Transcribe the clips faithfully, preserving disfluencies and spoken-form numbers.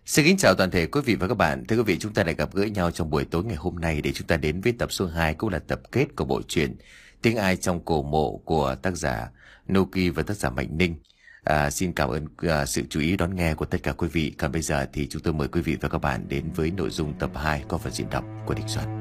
Xin kính chào toàn thể quý vị và các bạn. Thưa quý vị, chúng ta lại gặp gỡ nhau trong buổi tối ngày hôm nay để chúng ta đến với tập số hai, cũng là tập kết của bộ truyện Tiếng Ai Trong Cổ Mộ của tác giả Nuki và tác giả Mạnh Ninh. À, xin cảm ơn à, sự chú ý đón nghe của tất cả quý vị. Còn bây giờ thì chúng tôi mời quý vị và các bạn đến với nội dung tập hai có phần diễn đọc của Đình Xuân.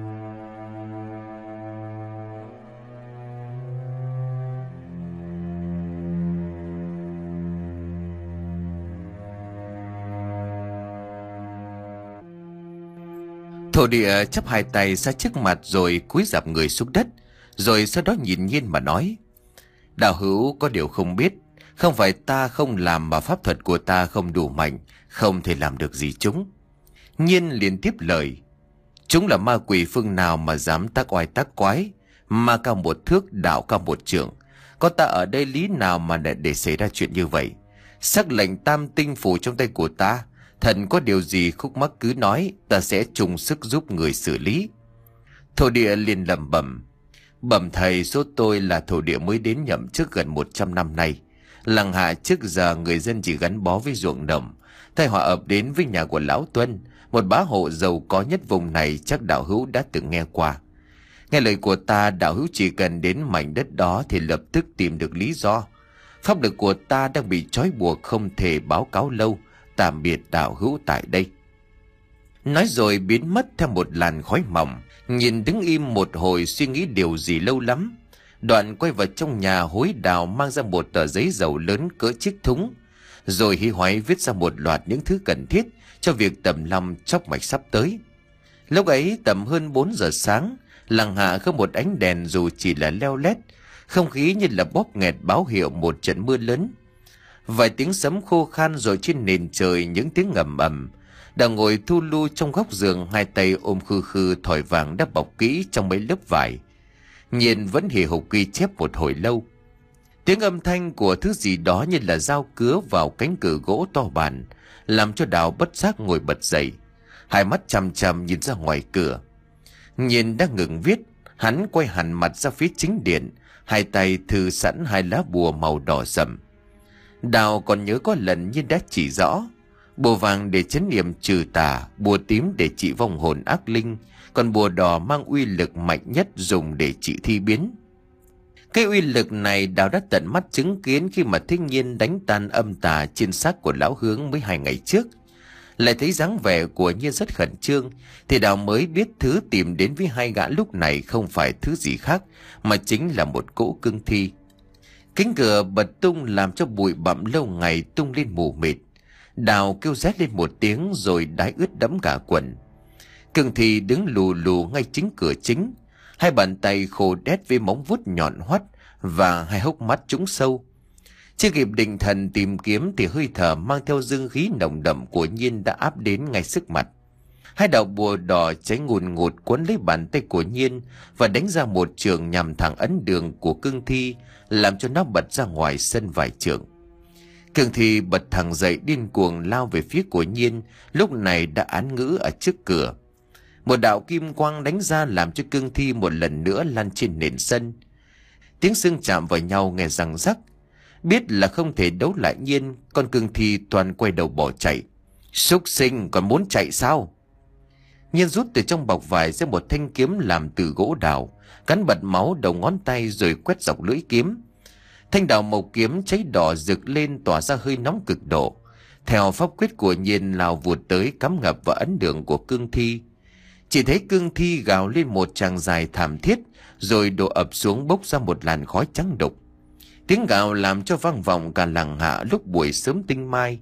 Thổ địa chắp hai tay ra trước mặt rồi cúi rạp người xuống đất, rồi sau đó nhìn Nhiên mà nói: Đạo hữu có điều không biết, không phải ta không làm mà pháp thuật của ta không đủ mạnh, không thể làm được gì chúng. Nhiên liền tiếp lời: Chúng là ma quỷ phương nào mà dám tác oai tác quái, ma cao một thước, đạo cao một trượng. Có ta ở đây lý nào mà để, để xảy ra chuyện như vậy? Sắc lệnh tam tinh phủ trong tay của ta, thần có điều gì khúc mắc cứ nói, ta sẽ chung sức giúp người xử lý. Thổ địa liền lẩm bẩm: Bẩm thầy, số tôi là thổ địa mới đến nhậm chức gần một trăm năm nay. Làng hạ trước giờ người dân chỉ gắn bó với ruộng đồng. Thay họ ập đến với nhà của Lão Tuân, một bá hộ giàu có nhất vùng này, chắc đạo hữu đã từng nghe qua. Nghe lời của ta, đạo hữu chỉ cần đến mảnh đất đó thì lập tức tìm được lý do. Pháp lực của ta đang bị trói buộc, không thể báo cáo lâu. Tạm biệt đạo hữu tại đây. Nói rồi biến mất theo một làn khói mỏng. Nhìn đứng im một hồi, suy nghĩ điều gì lâu lắm. Đoạn quay vào trong nhà hối đào, mang ra một tờ giấy dầu lớn cỡ chiếc thúng, rồi hí hoáy viết ra một loạt những thứ cần thiết cho việc tầm long chóc mạch sắp tới. Lúc ấy tầm hơn bốn giờ sáng, làng hạ không một ánh đèn dù chỉ là leo lét, không khí như là bóp nghẹt báo hiệu một trận mưa lớn. Vài tiếng sấm khô khan, rồi trên nền trời những tiếng ầm ầm. Đào ngồi thu lu trong góc giường, hai tay ôm khư khư thỏi vàng đã bọc kỹ trong mấy lớp vải. Nhiên vẫn hì hục ghi chép một hồi lâu. Tiếng âm thanh của thứ gì đó như là dao cứa vào cánh cửa gỗ to bản, làm cho Đào bất giác ngồi bật dậy, hai mắt chằm chằm nhìn ra ngoài cửa. Nhiên đang ngừng viết, hắn quay hẳn mặt ra phía chính điện, hai tay thư sẵn hai lá bùa màu đỏ sậm. Đào còn nhớ có lần Nhiên đã chỉ rõ: bùa vàng để trấn niệm trừ tà, bùa tím để trị vong hồn ác linh, còn bùa đỏ mang uy lực mạnh nhất dùng để trị thi biến. Cái uy lực này Đào đã tận mắt chứng kiến khi mà thấy Nhiên đánh tan âm tà trên xác của lão Hướng mới hai ngày trước. Lại thấy dáng vẻ của Nhiên rất khẩn trương, thì Đào mới biết thứ tìm đến với hai gã lúc này không phải thứ gì khác, mà chính là một cỗ cương thi. Cánh cửa bật tung làm cho bụi bặm lâu ngày tung lên mù mịt. Đào kêu rét lên một tiếng rồi đái ướt đẫm cả quần. Cương thi đứng lù lù ngay chính cửa chính, hai bàn tay khô đét với móng vuốt nhọn hoắt và hai hốc mắt trũng sâu. Chưa kịp định thần tìm kiếm thì hơi thở mang theo dương khí nồng đậm của Nhiên đã áp đến ngay trước mặt. Hai đạo bùa đỏ cháy ngùn ngụt quấn lấy bàn tay của Nhiên và đánh ra một trường nhằm thẳng ấn đường của cương thi, làm cho nó bật ra ngoài sân vài trượng. Cương thi bật thẳng dậy điên cuồng lao về phía của Nhiên, lúc này đã án ngữ ở trước cửa. Một đạo kim quang đánh ra làm cho cương thi một lần nữa lăn trên nền sân. Tiếng xương chạm vào nhau nghe răng rắc. Biết là không thể đấu lại Nhiên, con cương thi toàn quay đầu bỏ chạy. Súc sinh, còn muốn chạy sao? Nhiên rút từ trong bọc vải ra một thanh kiếm làm từ gỗ đào, cắn bật máu đầu ngón tay rồi quét dọc lưỡi kiếm. Thanh đào màu kiếm cháy đỏ rực lên, tỏa ra hơi nóng cực độ. Theo pháp quyết của Nhiên lao vụt tới, cắm ngập vào ấn đường của cương thi. Chỉ thấy cương thi gào lên một tràng dài thảm thiết, rồi đổ ập xuống bốc ra một làn khói trắng đục. Tiếng gào làm cho vang vọng cả làng hạ lúc buổi sớm tinh mai.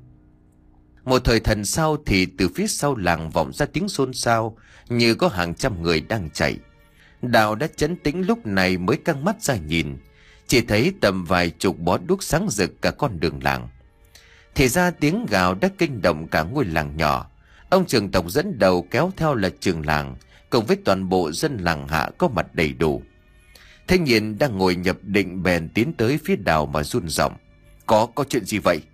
Một thời thần sau thì từ phía sau làng vọng ra tiếng xôn xao, như có hàng trăm người đang chạy. Đào đã trấn tĩnh lúc này mới căng mắt ra nhìn, chỉ thấy tầm vài chục bó đuốc sáng rực cả con đường làng. Thì ra tiếng gào đã kinh động cả ngôi làng nhỏ. Ông trưởng tộc dẫn đầu kéo theo là trưởng làng, cùng với toàn bộ dân làng hạ có mặt đầy đủ. Thanh niên đang ngồi nhập định bèn tiến tới phía Đào mà run giọng: Có, có chuyện gì vậy?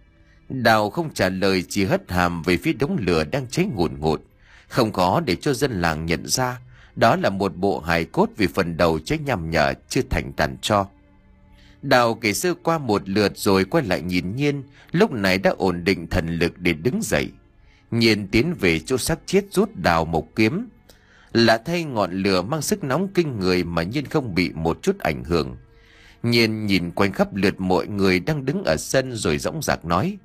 Đào không trả lời, chỉ hất hàm về phía đống lửa đang cháy ngùn ngụt. Không khó để cho dân làng nhận ra, đó là một bộ hài cốt vì phần đầu cháy nhằm nhở chưa thành tàn tro. Đào kể sơ qua một lượt rồi quay lại nhìn Nhiên, lúc này đã ổn định thần lực để đứng dậy. Nhiên tiến về chỗ xác chết rút đào một kiếm. Lạ thay, ngọn lửa mang sức nóng kinh người mà Nhiên không bị một chút ảnh hưởng. Nhiên nhìn quanh khắp lượt mọi người đang đứng ở sân rồi dõng dạc nói: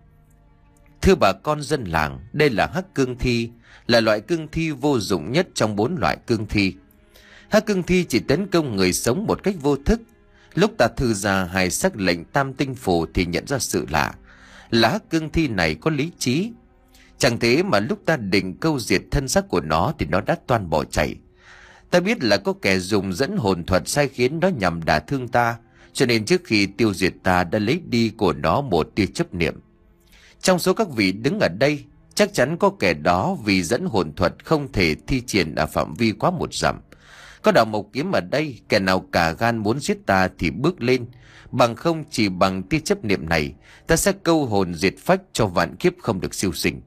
Thưa bà con dân làng, đây là hắc cương thi, là loại cương thi vô dụng nhất trong bốn loại cương thi. Hắc cương thi chỉ tấn công người sống một cách vô thức. Lúc ta thư ra hai sắc lệnh tam tinh phù thì nhận ra sự lạ, là hắc cương thi này có lý trí. Chẳng thế mà lúc ta định câu diệt thân xác của nó thì nó đã toan bỏ chạy. Ta biết là có kẻ dùng dẫn hồn thuật sai khiến nó nhằm đả thương ta, cho nên trước khi tiêu diệt ta đã lấy đi của nó một tia chấp niệm. Trong số các vị đứng ở đây, chắc chắn có kẻ đó vì dẫn hồn thuật không thể thi triển ở phạm vi quá một dặm. Có đạo mộc kiếm ở đây, kẻ nào cả gan muốn giết ta thì bước lên, bằng không chỉ bằng tia chấp niệm này, ta sẽ câu hồn diệt phách cho vạn kiếp không được siêu sinh.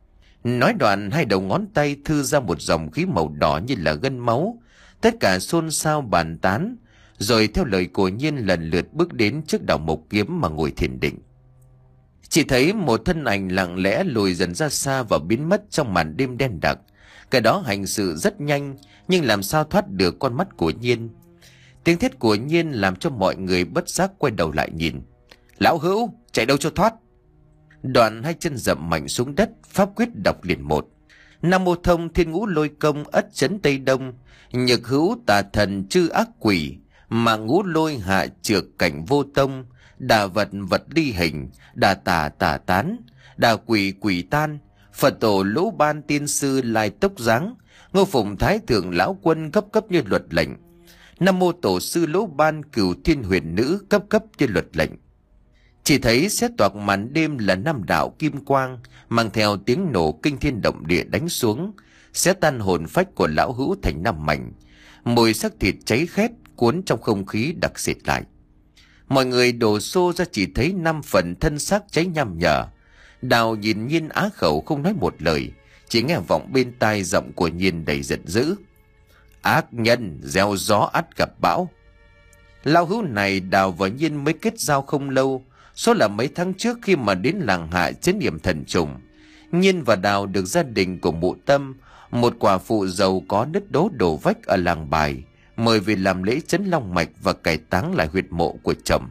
Nói đoạn, hai đầu ngón tay thư ra một dòng khí màu đỏ như là gân máu. Tất cả xôn xao bàn tán, rồi theo lời của Nhiên lần lượt bước đến trước đạo mộc kiếm mà ngồi thiền định. Chỉ thấy một thân ảnh lặng lẽ lùi dần ra xa và biến mất trong màn đêm đen đặc. Cái đó hành sự rất nhanh, nhưng làm sao thoát được con mắt của Nhiên. Tiếng thét của Nhiên làm cho mọi người bất giác quay đầu lại nhìn. Lão hữu, chạy đâu cho thoát. Đoạn hai chân dậm mạnh xuống đất, pháp quyết đọc liền một: Nam mô thông thiên ngũ lôi công ất chấn tây đông, nhược hữu tà thần chư ác quỷ, mạng ngũ lôi hạ trược cảnh vô tông, đà vật vật ly hình, đà tà tà tán, đà quỷ quỷ tan, Phật tổ lỗ ban tiên sư lai tốc giáng, ngô phụng thái thượng lão quân cấp cấp như luật lệnh, nam mô tổ sư lỗ ban cửu thiên huyền nữ cấp cấp như luật lệnh. Chỉ thấy xét toạc màn đêm là năm đạo kim quang mang theo tiếng nổ kinh thiên động địa đánh xuống, xé tan hồn phách của lão hữu thành năm mảnh. Mùi xác thịt cháy khét cuốn trong không khí đặc sệt lại. Mọi người đổ xô ra chỉ thấy năm phần thân xác cháy nham nhở. Đào nhìn Nhiên á khẩu không nói một lời, chỉ nghe vọng bên tai giọng của Nhiên đầy giận dữ: Ác nhân gieo gió ắt gặp bão. Lão hữu này Đào và Nhiên mới kết giao không lâu, số là mấy tháng trước khi mà đến làng Hạ trấn yểm thần trùng. Nhiên và Đào được gia đình của Mụ Tâm, một quả phụ giàu có nứt đố đổ vách ở làng Bài, mời về làm lễ trấn long mạch và cải táng lại huyệt mộ của chồng.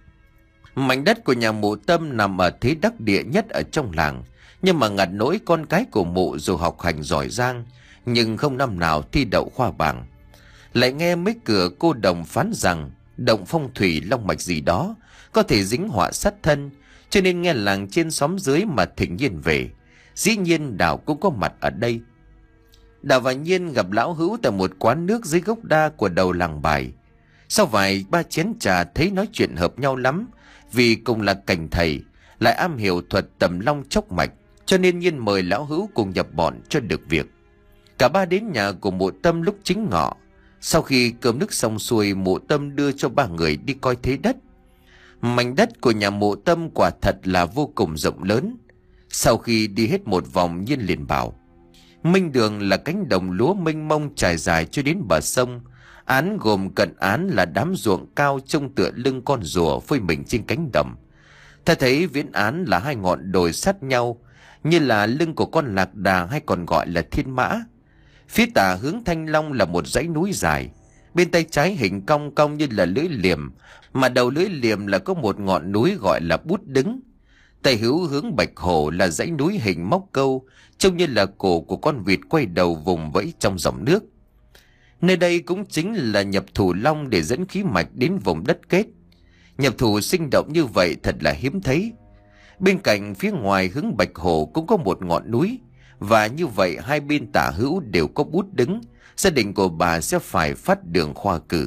Mảnh đất của nhà Mụ Tâm nằm ở thế đắc địa nhất ở trong làng, nhưng mà ngặt nỗi con cái của Mụ dù học hành giỏi giang nhưng không năm nào thi đậu khoa bảng. Lại nghe mấy cửa cô đồng phán rằng động phong thủy long mạch gì đó có thể dính họa sát thân, cho nên nghe làng trên xóm dưới mà thỉnh Nhiên về. Dĩ nhiên Đào cũng có mặt ở đây. Đào và Nhiên gặp lão hữu tại một quán nước dưới gốc đa của đầu làng Bài. Sau vài ba chén trà thấy nói chuyện hợp nhau lắm, vì cùng là cảnh thầy, lại am hiểu thuật tầm long chốc mạch, cho nên Nhiên mời lão hữu cùng nhập bọn cho được việc. Cả ba đến nhà của Mụ Tâm lúc chính ngọ. Sau khi cơm nước xong xuôi, Mụ Tâm đưa cho ba người đi coi thế đất. Mảnh đất của nhà Mụ Tâm quả thật là vô cùng rộng lớn. Sau khi đi hết một vòng, Nhiên liền bảo: Minh đường là cánh đồng lúa mênh mông trải dài cho đến bờ sông. Án gồm cận án là đám ruộng cao trông tựa lưng con rùa phơi mình trên cánh đồng. Ta thấy viễn án là hai ngọn đồi sát nhau, như là lưng của con lạc đà hay còn gọi là thiên mã. Phía tả hướng Thanh Long là một dãy núi dài, bên tay trái hình cong cong như là lưỡi liềm, mà đầu lưỡi liềm là có một ngọn núi gọi là Bút Đứng. Tay hữu hướng Bạch Hổ là dãy núi hình móc câu, trông như là cổ của con vịt quay đầu vùng vẫy trong dòng nước. Nơi đây cũng chính là nhập thủ long để dẫn khí mạch đến vùng đất kết. Nhập thủ sinh động như vậy thật là hiếm thấy. Bên cạnh phía ngoài hướng Bạch Hổ cũng có một ngọn núi, và như vậy hai bên tả hữu đều có Bút Đứng. Gia đình của bà sẽ phải phát đường khoa cử.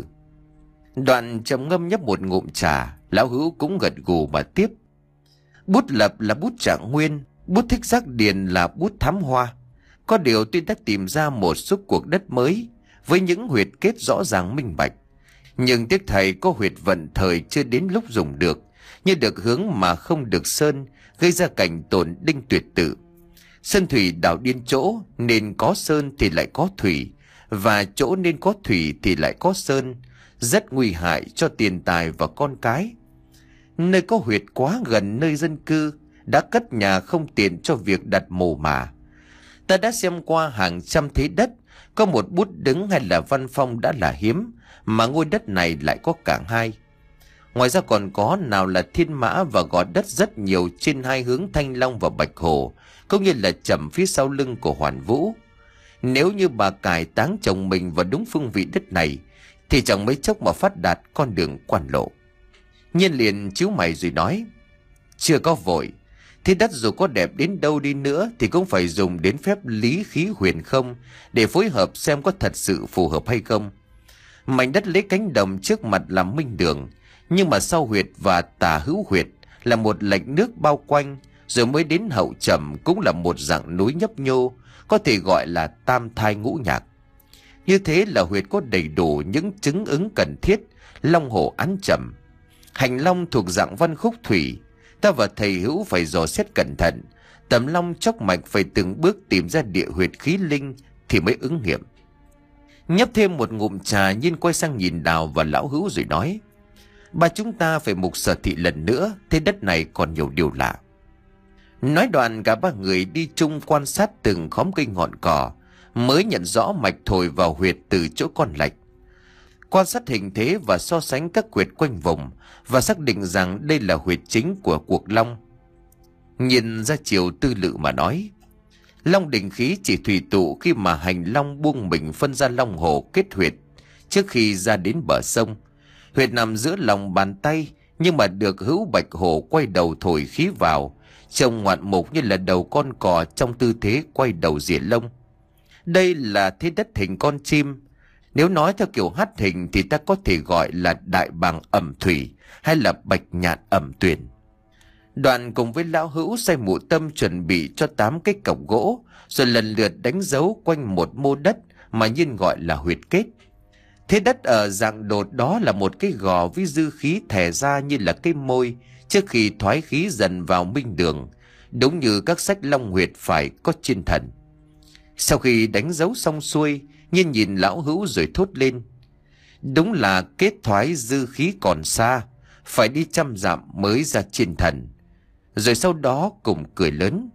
Đoạn trầm ngâm nhấp một ngụm trà, lão hữu cũng gật gù mà tiếp: Bút Lập là bút Trạng Nguyên, bút Thích Giác Điền là bút Thám Hoa. Có điều tuy đã tìm ra một số cuộc đất mới với những huyệt kết rõ ràng minh bạch, nhưng tiếc thầy có huyệt vận thời chưa đến lúc dùng được, như được hướng mà không được sơn, gây ra cảnh tổn đinh tuyệt tự. Sơn thủy đảo điên chỗ, nên có sơn thì lại có thủy, và chỗ nên có thủy thì lại có sơn, rất nguy hại cho tiền tài và con cái. Nơi có huyệt quá gần nơi dân cư, đã cất nhà không tiện cho việc đặt mồ mả, Ta đã xem qua hàng trăm thế đất, có một bút đứng hay là văn phong đã là hiếm, mà ngôi đất này lại có cả hai. Ngoài ra còn có nào là thiên mã và gò đất rất nhiều trên hai hướng Thanh Long và Bạch Hồ, cũng như là chầm phía sau lưng của Hoàn Vũ. Nếu như bà cải táng chồng mình vào đúng phương vị đất này, thì chẳng mấy chốc mà phát đạt con đường quan lộ. Nhiên liền chíu mày rồi nói: chưa có vội. Thế đất dù có đẹp đến đâu đi nữa thì cũng phải dùng đến phép lý khí huyền không để phối hợp xem có thật sự phù hợp hay không. Mảnh đất lấy cánh đồng trước mặt là minh đường, nhưng mà sau huyệt và tả hữu huyệt là một lạch nước bao quanh, rồi mới đến hậu trầm cũng là một dạng núi nhấp nhô, có thể gọi là tam thai ngũ nhạc. Như thế là huyệt có đầy đủ những chứng ứng cần thiết, long hổ án trầm. Hành long thuộc dạng văn khúc thủy, ta và thầy hữu phải dò xét cẩn thận, tầm long chốc mạch phải từng bước tìm ra địa huyệt khí linh thì mới ứng nghiệm. Nhấp thêm một ngụm trà, Nhiên quay sang nhìn Đào và lão hữu rồi nói: ba chúng ta phải mục sở thị lần nữa, thế đất này còn nhiều điều lạ. Nói đoạn cả ba người đi chung quan sát từng khóm cây ngọn cỏ, mới nhận rõ mạch thổi vào huyệt từ chỗ con lạch. Quan sát hình thế và so sánh các huyệt quanh vùng, và xác định rằng đây là huyệt chính của cuộc long. Nhìn ra chiều tư lự mà nói: long đỉnh khí chỉ thủy tụ khi mà hành long buông mình phân ra long hồ kết huyệt trước khi ra đến bờ sông. Huyệt nằm giữa lòng bàn tay, nhưng mà được hữu bạch hổ quay đầu thổi khí vào, trông ngoạn mục như là đầu con cò trong tư thế quay đầu rỉa lông. Đây là thế đất hình con chim. Nếu nói theo kiểu hát hình thì ta có thể gọi là đại bàng ẩm thủy hay là bạch nhạn ẩm tuyền. Đoạn cùng với lão hữu sai Mụ Tâm chuẩn bị cho tám cái cọc gỗ, rồi lần lượt đánh dấu quanh một mô đất mà Nhiên gọi là huyệt kết. Thế đất ở dạng đột đó là một cái gò với dư khí thè ra như là cái môi trước khi thoái khí dần vào minh đường, đúng như các sách long huyệt phải có trên thần. Sau khi đánh dấu xong xuôi, Nhiên nhìn lão hữu rồi thốt lên: đúng là kết thoái dư khí còn xa, phải đi trăm dặm mới ra trên thần. Rồi sau đó cùng cười lớn.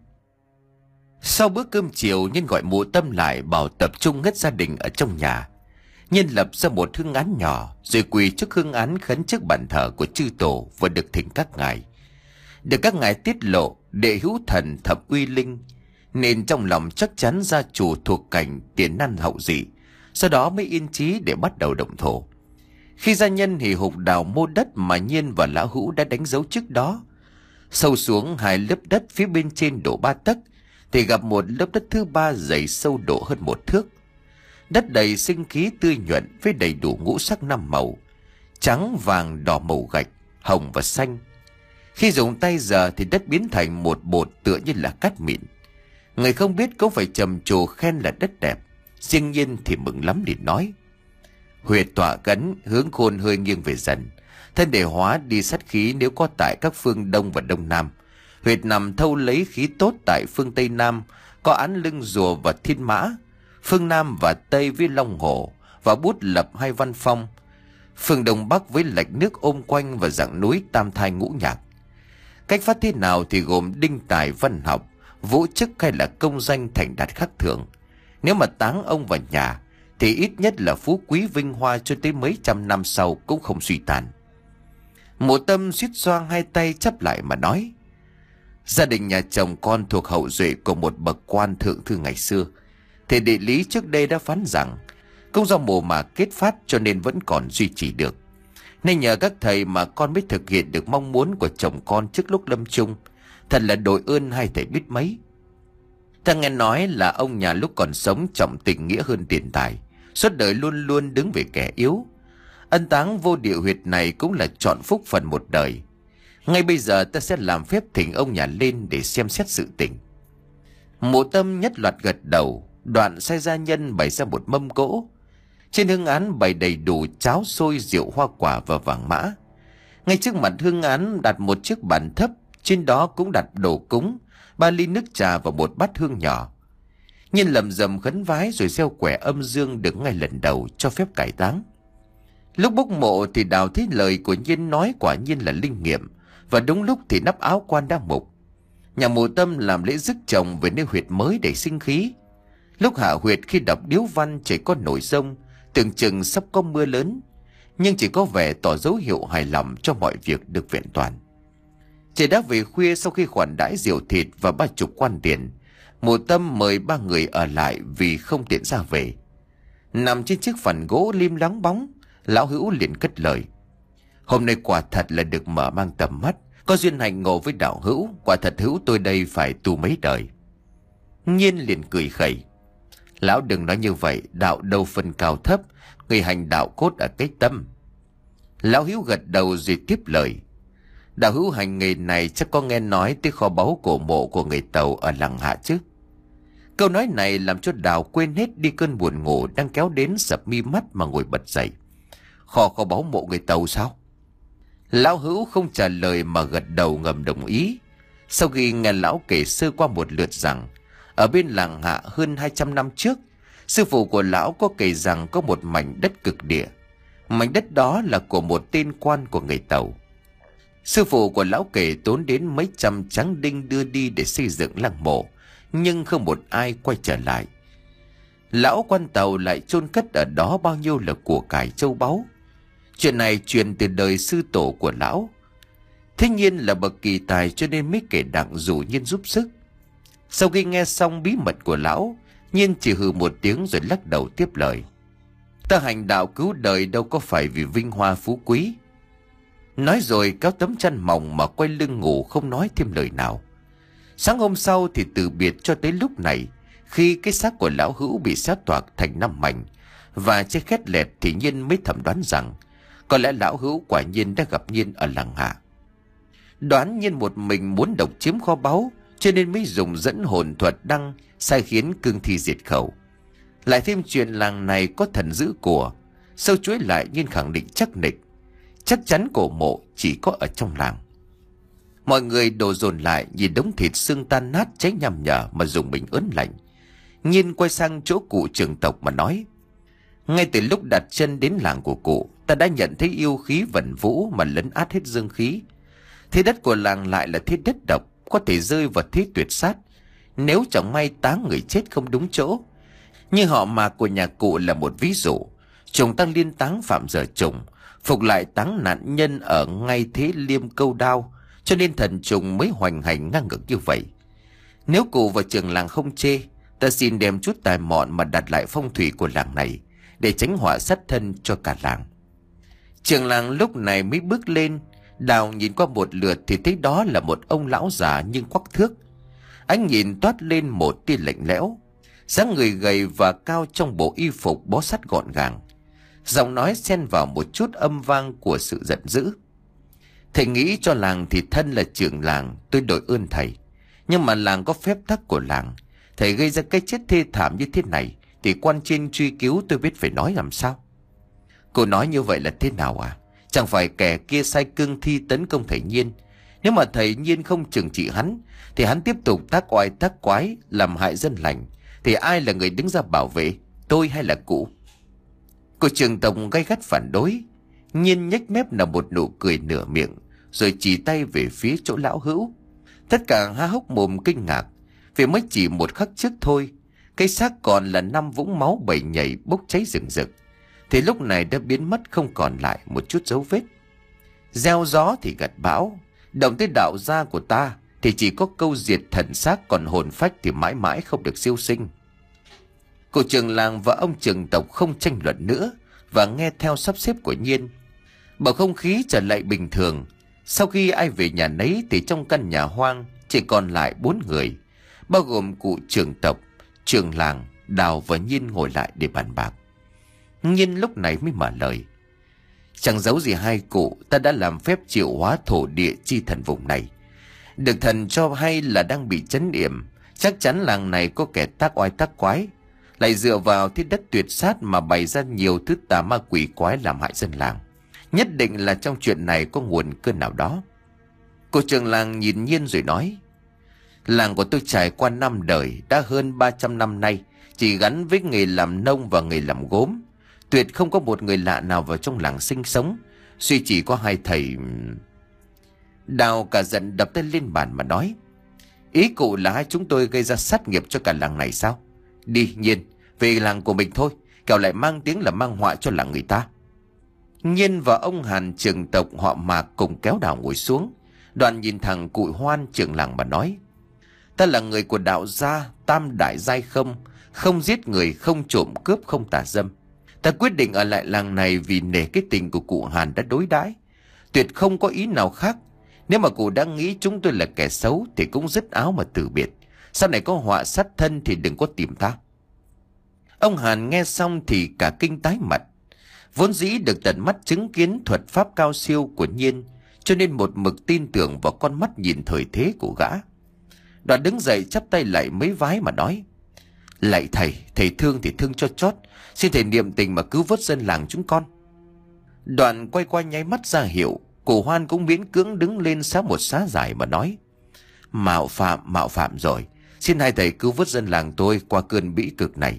Sau bữa cơm chiều, Nhiên gọi Mụ Tâm lại bảo tập trung hết gia đình ở trong nhà. Nhiên lập ra một hương án nhỏ, rồi quỳ trước hương án khấn trước bàn thờ của chư tổ và được thỉnh các ngài. Được các ngài tiết lộ đệ hữu thần thập uy linh, nên trong lòng chắc chắn gia chủ thuộc cảnh tiền nan hậu dị, sau đó mới yên chí để bắt đầu động thổ. Khi gia nhân hì hục đào mô đất mà Nhiên và lão hữu đã đánh dấu trước đó, sâu xuống hai lớp đất phía bên trên độ ba tấc, thì gặp một lớp đất thứ ba dày sâu độ hơn một thước. Đất đầy sinh khí tươi nhuận với đầy đủ ngũ sắc năm màu: trắng, vàng, đỏ, màu gạch, hồng và xanh. Khi dùng tay giờ thì đất biến thành một bột tựa như là cát mịn. Người không biết cũng phải trầm trồ khen là đất đẹp. Riêng Nhiên thì mừng lắm để nói: huyệt tọa cấn, hướng khôn hơi nghiêng về dần, thân để hóa đi sát khí nếu có tại các phương đông và đông nam. Huyệt nằm thâu lấy khí tốt tại phương tây nam, có án lưng rùa và thiên mã. Phương nam và tây với long hổ và bút lập hai văn phong. Phương đông bắc với lạch nước ôm quanh và dạng núi tam thai ngũ nhạc. Cách phát thế nào thì gồm đinh tài văn học, vũ chức hay là công danh thành đạt khắc thường. Nếu mà táng ông vào nhà thì ít nhất là phú quý vinh hoa cho tới mấy trăm năm sau cũng không suy tàn. Mụ Tâm suýt xoang hai tay chắp lại mà nói: gia đình nhà chồng con thuộc hậu duệ của một bậc quan thượng thư ngày xưa. Thầy địa lý trước đây đã phán rằng cũng do mồ mà kết phát cho nên vẫn còn duy trì được. Nên nhờ các thầy mà con mới thực hiện được mong muốn của chồng con trước lúc lâm chung. Thật là đội ơn hai thầy biết mấy. Ta nghe nói là ông nhà lúc còn sống trọng tình nghĩa hơn tiền tài, suốt đời luôn luôn đứng về kẻ yếu. Ân táng vô địa huyệt này cũng là trọn phúc phần một đời. Ngay bây giờ ta sẽ làm phép thỉnh ông nhà lên để xem xét sự tình. Mụ Tâm nhất loạt gật đầu. Đoạn sai gia nhân bày ra một mâm cỗ. Trên hương án bày đầy đủ cháo xôi, rượu, hoa quả và vàng mã. Ngay trước mặt hương án đặt một chiếc bàn thấp, trên đó cũng đặt đồ cúng, ba ly nước trà và một bát hương nhỏ. Nhiên lầm rầm khấn vái rồi gieo quẻ âm dương được ngay lần đầu cho phép cải táng. Lúc bốc mộ thì Đào thấy lời của Nhiên nói quả nhiên là linh nghiệm, và đúng lúc thì nắp áo quan đã mục. Nhà Mụ Tâm làm lễ rước chồng về nơi huyệt mới để sinh khí. Lúc hạ huyệt khi đọc điếu văn trời có nổi giông, tưởng chừng sắp có mưa lớn, nhưng chỉ có vẻ tỏ dấu hiệu hài lòng cho mọi việc được vẹn toàn. Trời đã về khuya. Sau khi khoản đãi rượu thịt và ba chục quan tiền, Mộ Tâm mời ba người ở lại vì không tiện ra về. Nằm trên chiếc phản gỗ lim lắng bóng, lão Hữu liền cất lời: "Hôm nay quả thật là được mở mang tầm mắt, có duyên hạnh ngộ với đạo hữu, quả thật hữu tôi đây phải tu mấy đời." Nhiên liền cười khẩy: "Lão đừng nói như vậy, đạo đâu phân cao thấp, người hành đạo cốt ở cái tâm." Lão Hữu gật đầu rồi tiếp lời: "Đạo hữu hành nghề này chắc có nghe nói tới kho báu cổ mộ của người Tàu ở làng Hạ chứ?" Câu nói này làm cho Đào quên hết đi cơn buồn ngủ đang kéo đến sập mi mắt mà ngồi bật dậy. Kho kho báu mộ người Tàu sao? Lão Hữu không trả lời mà gật đầu ngầm đồng ý. Sau khi nghe lão kể sơ qua một lượt rằng ở bên làng Hạ hơn hai trăm năm trước, sư phụ của lão có kể rằng có một mảnh đất cực địa. Mảnh đất đó là của một tên quan của người Tàu. Sư phụ của lão kể tốn đến mấy trăm tráng đinh đưa đi để xây dựng lăng mộ, nhưng không một ai quay trở lại. Lão quan Tàu lại chôn cất ở đó bao nhiêu là của cải châu báu. Chuyện này truyền từ đời sư tổ của lão. Thế Nhiên là bậc kỳ tài cho nên mới kể đặng rủ Nhiên giúp sức. Sau khi nghe xong bí mật của lão, Nhiên chỉ hừ một tiếng rồi lắc đầu tiếp lời: "Ta hành đạo cứu đời đâu có phải vì vinh hoa phú quý." Nói rồi kéo tấm chăn mỏng mà quay lưng ngủ, không nói thêm lời nào. Sáng hôm sau thì từ biệt cho tới lúc này, khi cái xác của lão Hữu bị xé toạc thành năm mảnh và chết khét lẹt, thì Nhiên mới thẩm đoán rằng có lẽ lão Hữu quả nhiên đã gặp Nhiên ở làng Hạ. Đoán Nhiên một mình muốn độc chiếm kho báu, cho nên mới dùng dẫn hồn thuật đăng sai khiến cương thi diệt khẩu. Lại thêm chuyện làng này có thần giữ của, sâu chuỗi lại Nhiên khẳng định chắc nịch, chắc chắn cổ mộ chỉ có ở trong làng. Mọi người đổ dồn lại nhìn đống thịt xương tan nát cháy nhằm nhở mà dùng mình ớn lạnh. Nhiên quay sang chỗ cụ trưởng tộc mà nói: "Ngay từ lúc đặt chân đến làng của cụ, ta đã nhận thấy yêu khí vẩn vũ mà lấn át hết dương khí. Thế đất của làng lại là thế đất độc, có thể rơi vào thế tuyệt sát nếu chẳng may táng người chết không đúng chỗ. Như họ Mạc của nhà cụ là một ví dụ. Trùng tăng liên táng phạm giờ trùng, phục lại táng nạn nhân ở ngay thế liêm câu đao, cho nên thần trùng mới hoành hành ngang ngược như vậy. Nếu cụ và trưởng làng không chê, ta xin đem chút tài mọn mà đặt lại phong thủy của làng này, để tránh họa sát thân cho cả làng." Trưởng làng lúc này mới bước lên. Đào nhìn qua một lượt thì thấy đó là một ông lão già nhưng quắc thước. Ánh nhìn toát lên một tia lạnh lẽo, dáng người gầy và cao trong bộ y phục bó sát gọn gàng. Giọng nói xen vào một chút âm vang của sự giận dữ: "Thầy nghĩ cho làng thì thân là trưởng làng, tôi đội ơn thầy. Nhưng mà làng có phép tắc của làng. Thầy gây ra cái chết thê thảm như thế này thì quan trên truy cứu, tôi biết phải nói làm sao." "Cô nói như vậy là thế nào à? Chẳng phải kẻ kia sai cương thi tấn công thầy Nhiên. Nếu mà thầy Nhiên không trừng trị hắn, thì hắn tiếp tục tác oai tác quái, làm hại dân lành, thì ai là người đứng ra bảo vệ, tôi hay là cụ?" Cụ trưởng tộc gay gắt phản đối. Nhiên nhếch mép là một nụ cười nửa miệng, rồi chỉ tay về phía chỗ lão Hữu. Tất cả há hốc mồm kinh ngạc, vì mới chỉ một khắc trước thôi, cái xác còn là năm vũng máu bảy nhảy bốc cháy rừng rực, thì lúc này đã biến mất không còn lại một chút dấu vết. Gieo gió thì gặt bão, động tới đạo gia của ta thì chỉ có câu diệt thần xác, còn hồn phách thì mãi mãi không được siêu sinh. Cụ trưởng làng và ông trưởng tộc không tranh luận nữa và nghe theo sắp xếp của Nhiên. Bầu không khí trở lại bình thường. Sau khi ai về nhà nấy thì trong căn nhà hoang chỉ còn lại bốn người, bao gồm cụ trưởng tộc, trưởng làng, Đào và Nhiên ngồi lại để bàn bạc. Nhiên lúc này mới mở lời: "Chẳng giấu gì hai cụ, ta đã làm phép triệu hóa thổ địa chi thần vùng này. Được thần cho hay là đang bị trấn yểm, chắc chắn làng này có kẻ tác oai tác quái, lại dựa vào thiết đất tuyệt sát mà bày ra nhiều thứ tà ma quỷ quái làm hại dân làng. Nhất định là trong chuyện này có nguồn cơn nào đó." Cô trưởng làng nhìn Nhiên rồi nói: "Làng của tôi trải qua năm đời, đã hơn ba trăm năm nay, chỉ gắn với nghề làm nông và nghề làm gốm. Tuyệt không có một người lạ nào vào trong làng sinh sống, suy chỉ có hai thầy..." Đào cả giận đập tay lên bàn mà nói: "Ý cụ là hai chúng tôi gây ra sát nghiệp cho cả làng này sao? Đi Nhiên, về làng của mình thôi, kẻo lại mang tiếng là mang họa cho làng người ta. Nhiên và ông Hàn trưởng tộc họ Mạc cùng kéo Đào ngồi xuống. Đoạn nhìn thẳng cụ Hoan trưởng làng mà nói: Ta là người của đạo gia tam đại giai không, không giết người, không trộm cướp, không tà dâm. Ta quyết định ở lại làng này vì nể cái tình của cụ Hàn đã đối đãi, tuyệt không có ý nào khác. Nếu mà cụ đang nghĩ chúng tôi là kẻ xấu thì cũng dứt áo mà từ biệt. Sau này có họa sát thân thì đừng có tìm ta. Ông Hàn nghe xong thì cả kinh tái mặt. Vốn dĩ được tận mắt chứng kiến thuật pháp cao siêu của Nhiên, cho nên một mực tin tưởng vào con mắt nhìn thời thế của gã. Đoạn đứng dậy chắp tay lại mấy vái mà nói: Lạy thầy, thầy thương thì thương cho chót, xin thầy niệm tình mà cứu vớt dân làng chúng con. Đoạn quay qua nháy mắt ra hiệu. Cụ Hoan cũng miễn cưỡng đứng lên xá một xá dài mà nói: Mạo phạm, mạo phạm rồi, xin hai thầy cứu vớt dân làng tôi qua cơn bĩ cực này.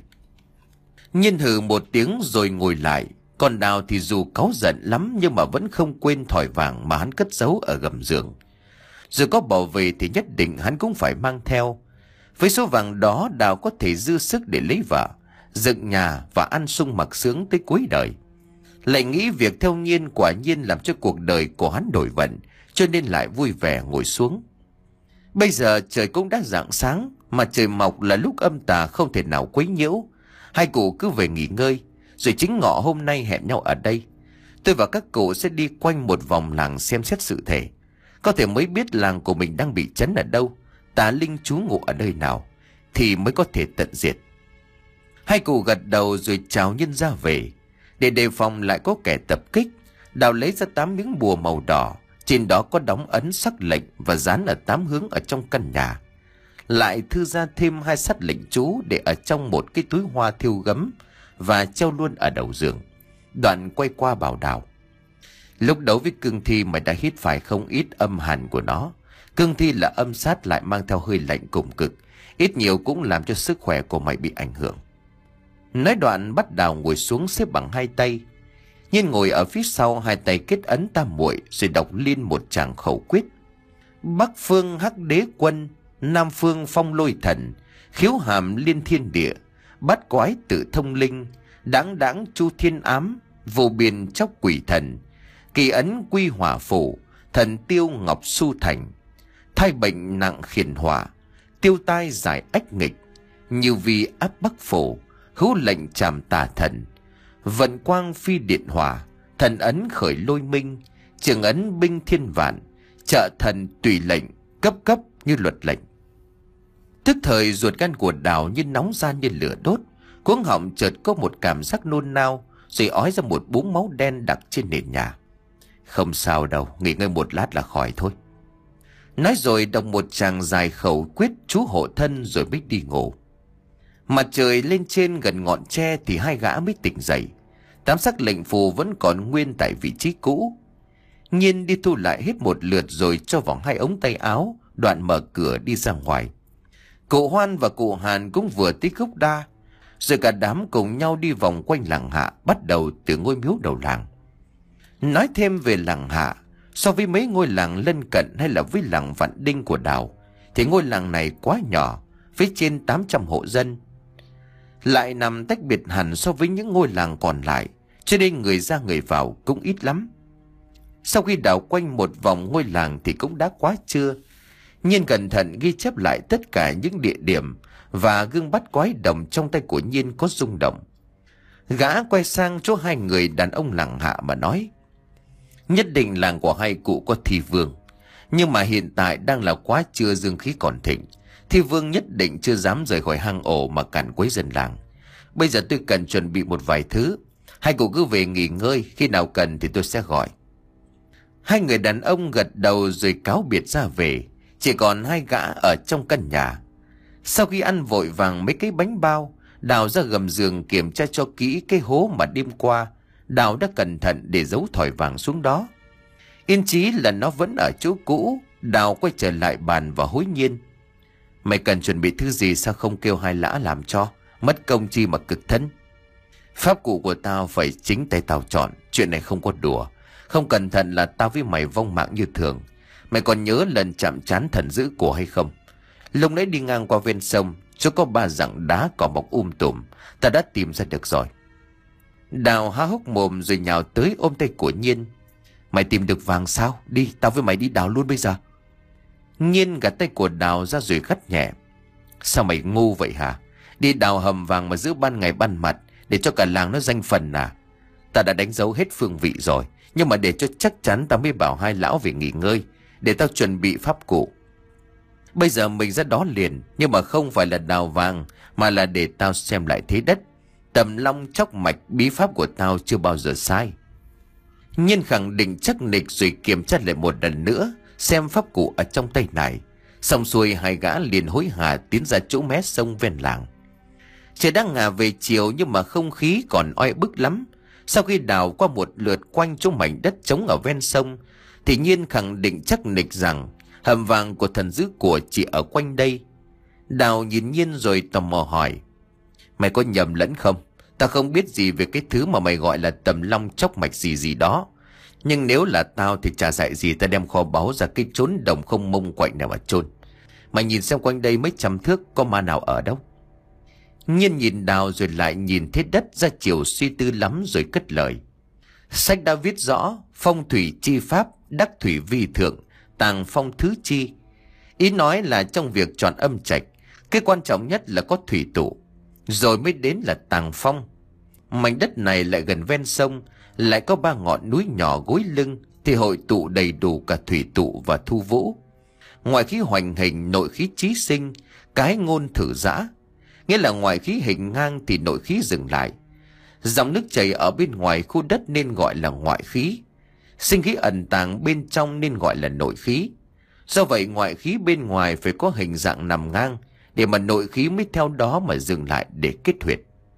Nhiên hừ một tiếng rồi ngồi lại. Còn Đào thì dù cáu giận lắm nhưng mà vẫn không quên thỏi vàng mà hắn cất giấu ở gầm giường. Dù có bỏ về thì nhất định hắn cũng phải mang theo. Với số vàng đó, Đào có thể dư sức để lấy vợ, dựng nhà và ăn sung mặc sướng tới cuối đời. Lại nghĩ việc theo Nhiên quả nhiên làm cho cuộc đời của hắn đổi vận, cho nên lại vui vẻ ngồi xuống. Bây giờ trời cũng đã rạng sáng, mà trời mọc là lúc âm tà không thể nào quấy nhiễu. Hai cụ cứ về nghỉ ngơi, rồi chính ngọ hôm nay hẹn nhau ở đây. Tôi và các cụ sẽ đi quanh một vòng làng xem xét sự thể. Có thể mới biết làng của mình đang bị trấn ở đâu, tà linh trú ngụ ở nơi nào, thì mới có thể tận diệt. Hai cụ gật đầu rồi chào Nhân ra về. Để đề phòng lại có kẻ tập kích, Đào lấy ra tám miếng bùa màu đỏ, trên đó có đóng ấn sắc lệnh và dán ở tám hướng ở trong căn nhà. Lại thư ra thêm hai sắt lệnh chú để ở trong một cái túi hoa thiêu gấm và treo luôn ở đầu giường. Đoạn quay qua bảo Đào: Lúc đấu với cương thi mày đã hít phải không ít âm hàn của nó. Cương thi là âm sát lại mang theo hơi lạnh cùng cực, ít nhiều cũng làm cho sức khỏe của mày bị ảnh hưởng. Nói đoạn bắt Đào ngồi xuống xếp bằng hai tay. Nhiên ngồi ở phía sau, hai tay kết ấn tam muội rồi đọc liên một tràng khẩu quyết: Bắc phương hắc đế quân, Nam phương phong lôi thần, khiếu hàm liên thiên địa, bát quái tự thông linh, đáng đáng chu thiên ám, vô biên chóc quỷ thần, kỳ ấn quy hỏa phủ, thần tiêu ngọc su thành, thai bệnh nặng khiển hỏa, tiêu tai giải ách nghịch, như vì áp bắc phủ, hữu lệnh trảm tà thần, vận quang phi điện hỏa, thần ấn khởi lôi minh, trường ấn binh thiên vạn, trợ thần tùy lệnh, cấp cấp như luật lệnh. Tức thời ruột gan của Đào như nóng ra như lửa đốt, cuống họng chợt có một cảm giác nôn nao, rồi ói ra một búng máu đen đặc trên nền nhà. Không sao đâu, nghỉ ngơi một lát là khỏi thôi. Nói rồi đọc một tràng dài khẩu quyết chú hộ thân rồi mới đi ngủ. Mặt trời lên trên gần ngọn tre thì hai gã mới tỉnh dậy. Tám sắc lệnh phù vẫn còn nguyên tại vị trí cũ. Nhiên đi thu lại hết một lượt rồi cho vào hai ống tay áo, đoạn mở cửa đi ra ngoài. Cụ Hoan và cụ Hàn cũng vừa tới gốc đa, rồi cả đám cùng nhau đi vòng quanh làng Hạ, bắt đầu từ ngôi miếu đầu làng. Nói thêm về làng Hạ, so với mấy ngôi làng lân cận hay là với làng Vạn Đinh của Đào, thì ngôi làng này quá nhỏ, với trên tám trăm hộ dân. Lại nằm tách biệt hẳn so với những ngôi làng còn lại, cho nên người ra người vào cũng ít lắm. Sau khi đào quanh một vòng ngôi làng thì cũng đã quá trưa. Nhiên cẩn thận ghi chép lại tất cả những địa điểm, và gương bắt quái đồng trong tay của Nhiên có rung động. Gã quay sang chỗ hai người đàn ông làng Hạ mà nói: Nhất định làng của hai cụ có thi vương, nhưng mà hiện tại đang là quá trưa, dương khí còn thịnh. Thi vương nhất định chưa dám rời khỏi hang ổ mà càn quấy dân làng. Bây giờ tôi cần chuẩn bị một vài thứ, hai cụ cứ về nghỉ ngơi, khi nào cần thì tôi sẽ gọi. Hai người đàn ông gật đầu rồi cáo biệt ra về, chỉ còn hai gã ở trong căn nhà. Sau khi ăn vội vàng mấy cái bánh bao, Đào ra gầm giường kiểm tra cho kỹ cái hố mà đêm qua Đào đã cẩn thận để giấu thỏi vàng xuống đó. Yên chí là nó vẫn ở chỗ cũ. Đào quay trở lại bàn và hối Nhiên: Mày cần chuẩn bị thứ gì sao không kêu hai lã làm cho, mất công chi mà cực thân. Pháp cụ của tao phải chính tay tao chọn, chuyện này không có đùa. Không cẩn thận là tao với mày vong mạng như thường. Mày còn nhớ lần chạm trán thần dữ của hay không? Lúc nãy đi ngang qua ven sông, chỗ có ba rặng đá cỏ mọc um tùm, ta đã tìm ra được rồi. Đào há hốc mồm rồi nhào tới ôm tay của Nhiên. Mày tìm được vàng sao? Đi, tao với mày đi đào luôn bây giờ. Nhiên gạt tay của Đào ra rồi gắt nhẹ. Sao mày ngu vậy hả? Đi đào hầm vàng mà giữ ban ngày ban mặt để cho cả làng nó danh phần à? Ta đã đánh dấu hết phương vị rồi, nhưng mà để cho chắc chắn tao mới bảo hai lão về nghỉ ngơi, để tao chuẩn bị pháp cụ. Bây giờ mình ra đó liền, nhưng mà không phải là đào vàng, mà là để tao xem lại thế đất. Tầm long chóc mạch bí pháp của tao chưa bao giờ sai. Nhiên khẳng định chắc nịch rồi kiểm tra lại một lần nữa, xem pháp cụ ở trong tay này. Xong xuôi hai gã liền hối hả tiến ra chỗ mé sông ven làng. Trời đang ngả về chiều nhưng mà không khí còn oi bức lắm. Sau khi đào qua một lượt quanh chỗ mảnh đất trống ở ven sông, thì Nhiên khẳng định chắc nịch rằng hầm vàng của thần giữ của chỉ ở quanh đây. Đào nhìn Nhiên rồi tò mò hỏi. Mày có nhầm lẫn không? Tao không biết gì về cái thứ mà mày gọi là tầm long chóc mạch gì gì đó. Nhưng nếu là tao thì chả dạy gì ta đem kho báu ra cái chốn đồng không mông quạnh nào mà chôn. Mày nhìn xem quanh đây mấy trăm thước có ma nào ở đâu. Nhiên nhìn Đào rồi lại nhìn thế đất, ra chiều suy tư lắm rồi cất lời. Sách đã viết rõ phong thủy chi pháp, đắc thủy vi thượng, tàng phong thứ chi. Ý nói là trong việc chọn âm trạch, cái quan trọng nhất là có thủy tụ, rồi mới đến là tàng phong. Mảnh đất này lại gần ven sông, lại có ba ngọn núi nhỏ gối lưng, thì hội tụ đầy đủ cả thủy tụ và thu vũ. Ngoại khí hoành hình, nội khí chí sinh, cái ngôn thử giã. Nghĩa là ngoại khí hình ngang thì nội khí dừng lại. Dòng nước chảy ở bên ngoài khu đất nên gọi là ngoại khí. Sinh khí ẩn tàng bên trong nên gọi là nội khí. Do vậy ngoại khí bên ngoài phải có hình dạng nằm ngang, để mà nội khí mới theo đó mà dừng lại để kết huyệt.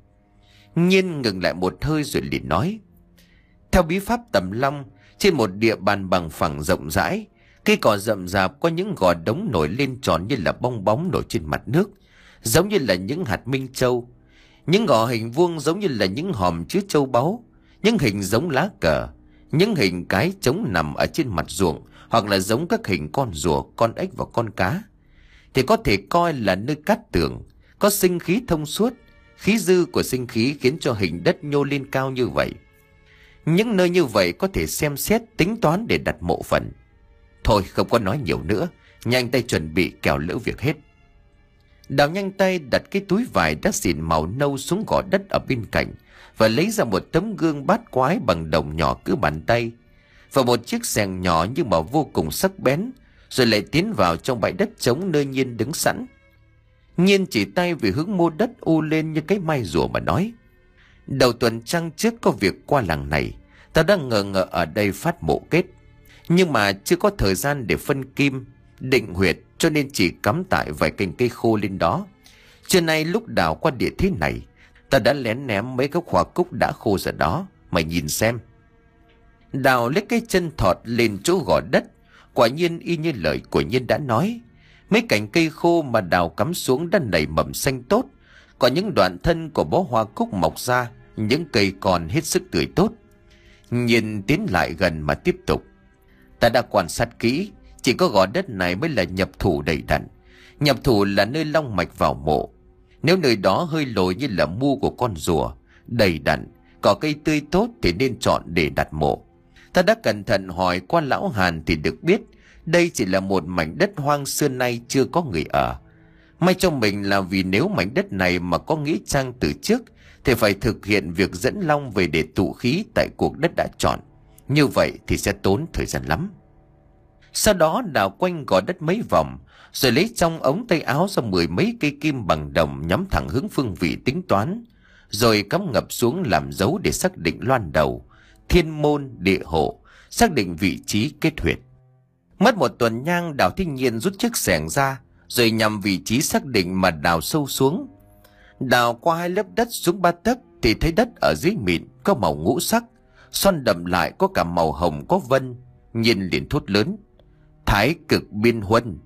Nhiên ngừng lại một hơi rồi liền nói. Theo bí pháp tầm long, trên một địa bàn bằng phẳng rộng rãi, cây cỏ rậm rạp có những gò đống nổi lên tròn như là bong bóng nổi trên mặt nước, giống như là những hạt minh châu. Những gò hình vuông giống như là những hòm chứa châu báu, những hình giống lá cờ, những hình cái trống nằm ở trên mặt ruộng, hoặc là giống các hình con rùa, con ếch và con cá, thì có thể coi là nơi cát tường, có sinh khí thông suốt. Khí dư của sinh khí khiến cho hình đất nhô lên cao như vậy. Những nơi như vậy có thể xem xét tính toán để đặt mộ phần. Thôi không có nói nhiều nữa, nhanh tay chuẩn bị kẻo lỡ việc hết. Đào nhanh tay đặt cái túi vải đã xỉn màu nâu xuống gò đất ở bên cạnh, và lấy ra một tấm gương bát quái bằng đồng nhỏ cỡ bàn tay, và một chiếc xẻng nhỏ nhưng mà vô cùng sắc bén, rồi lại tiến vào trong bãi đất trống nơi Nhiên đứng sẵn. Nhiên chỉ tay về hướng mô đất u lên như cái mai rùa mà nói. Đầu tuần trăng trước có việc qua làng này, ta đang ngờ ngợ ở đây phát mộ kết, nhưng mà chưa có thời gian để phân kim, định huyệt, cho nên chỉ cắm tại vài cành cây khô lên đó. Trưa nay lúc đào qua địa thế này, ta đã lén ném mấy gốc hoa cúc đã khô ra đó, mày nhìn xem. Đào lấy cái chân thọt lên chỗ gò đất, quả nhiên y như lời của Nhiên đã nói. Mấy cành cây khô mà Đào cắm xuống đã nảy mầm xanh tốt, còn những đoạn thân của bó hoa cúc mọc ra, những cây còn hết sức tươi tốt. Nhiên tiến lại gần mà tiếp tục. Ta đã quan sát kỹ, chỉ có gò đất này mới là nhập thủ đầy đặn. Nhập thủ là nơi long mạch vào mộ. Nếu nơi đó hơi lồi như là mu của con rùa, đầy đặn, cỏ cây tươi tốt thì nên chọn để đặt mộ. Ta đã cẩn thận hỏi qua lão Hàn thì được biết đây chỉ là một mảnh đất hoang xưa nay chưa có người ở. May cho mình là vì nếu mảnh đất này mà có nghĩa trang từ trước thì phải thực hiện việc dẫn long về để tụ khí tại cuộc đất đã chọn. Như vậy thì sẽ tốn thời gian lắm. Sau đó đào quanh gò đất mấy vòng, rồi lấy trong ống tay áo ra mười mấy cây kim bằng đồng nhắm thẳng hướng phương vị tính toán, rồi cắm ngập xuống làm dấu để xác định loan đầu, thiên môn, địa hộ, xác định vị trí kết huyệt. Mất một tuần nhang, Đào Thiên Nhiên rút chiếc xẻng ra, rồi nhằm vị trí xác định mà đào sâu xuống. Đào qua hai lớp đất xuống ba tấc thì thấy đất ở dưới mịn có màu ngũ sắc, xoăn đậm lại có cả màu hồng có vân. Nhiên liền thốt lớn: Thái cực biên huân.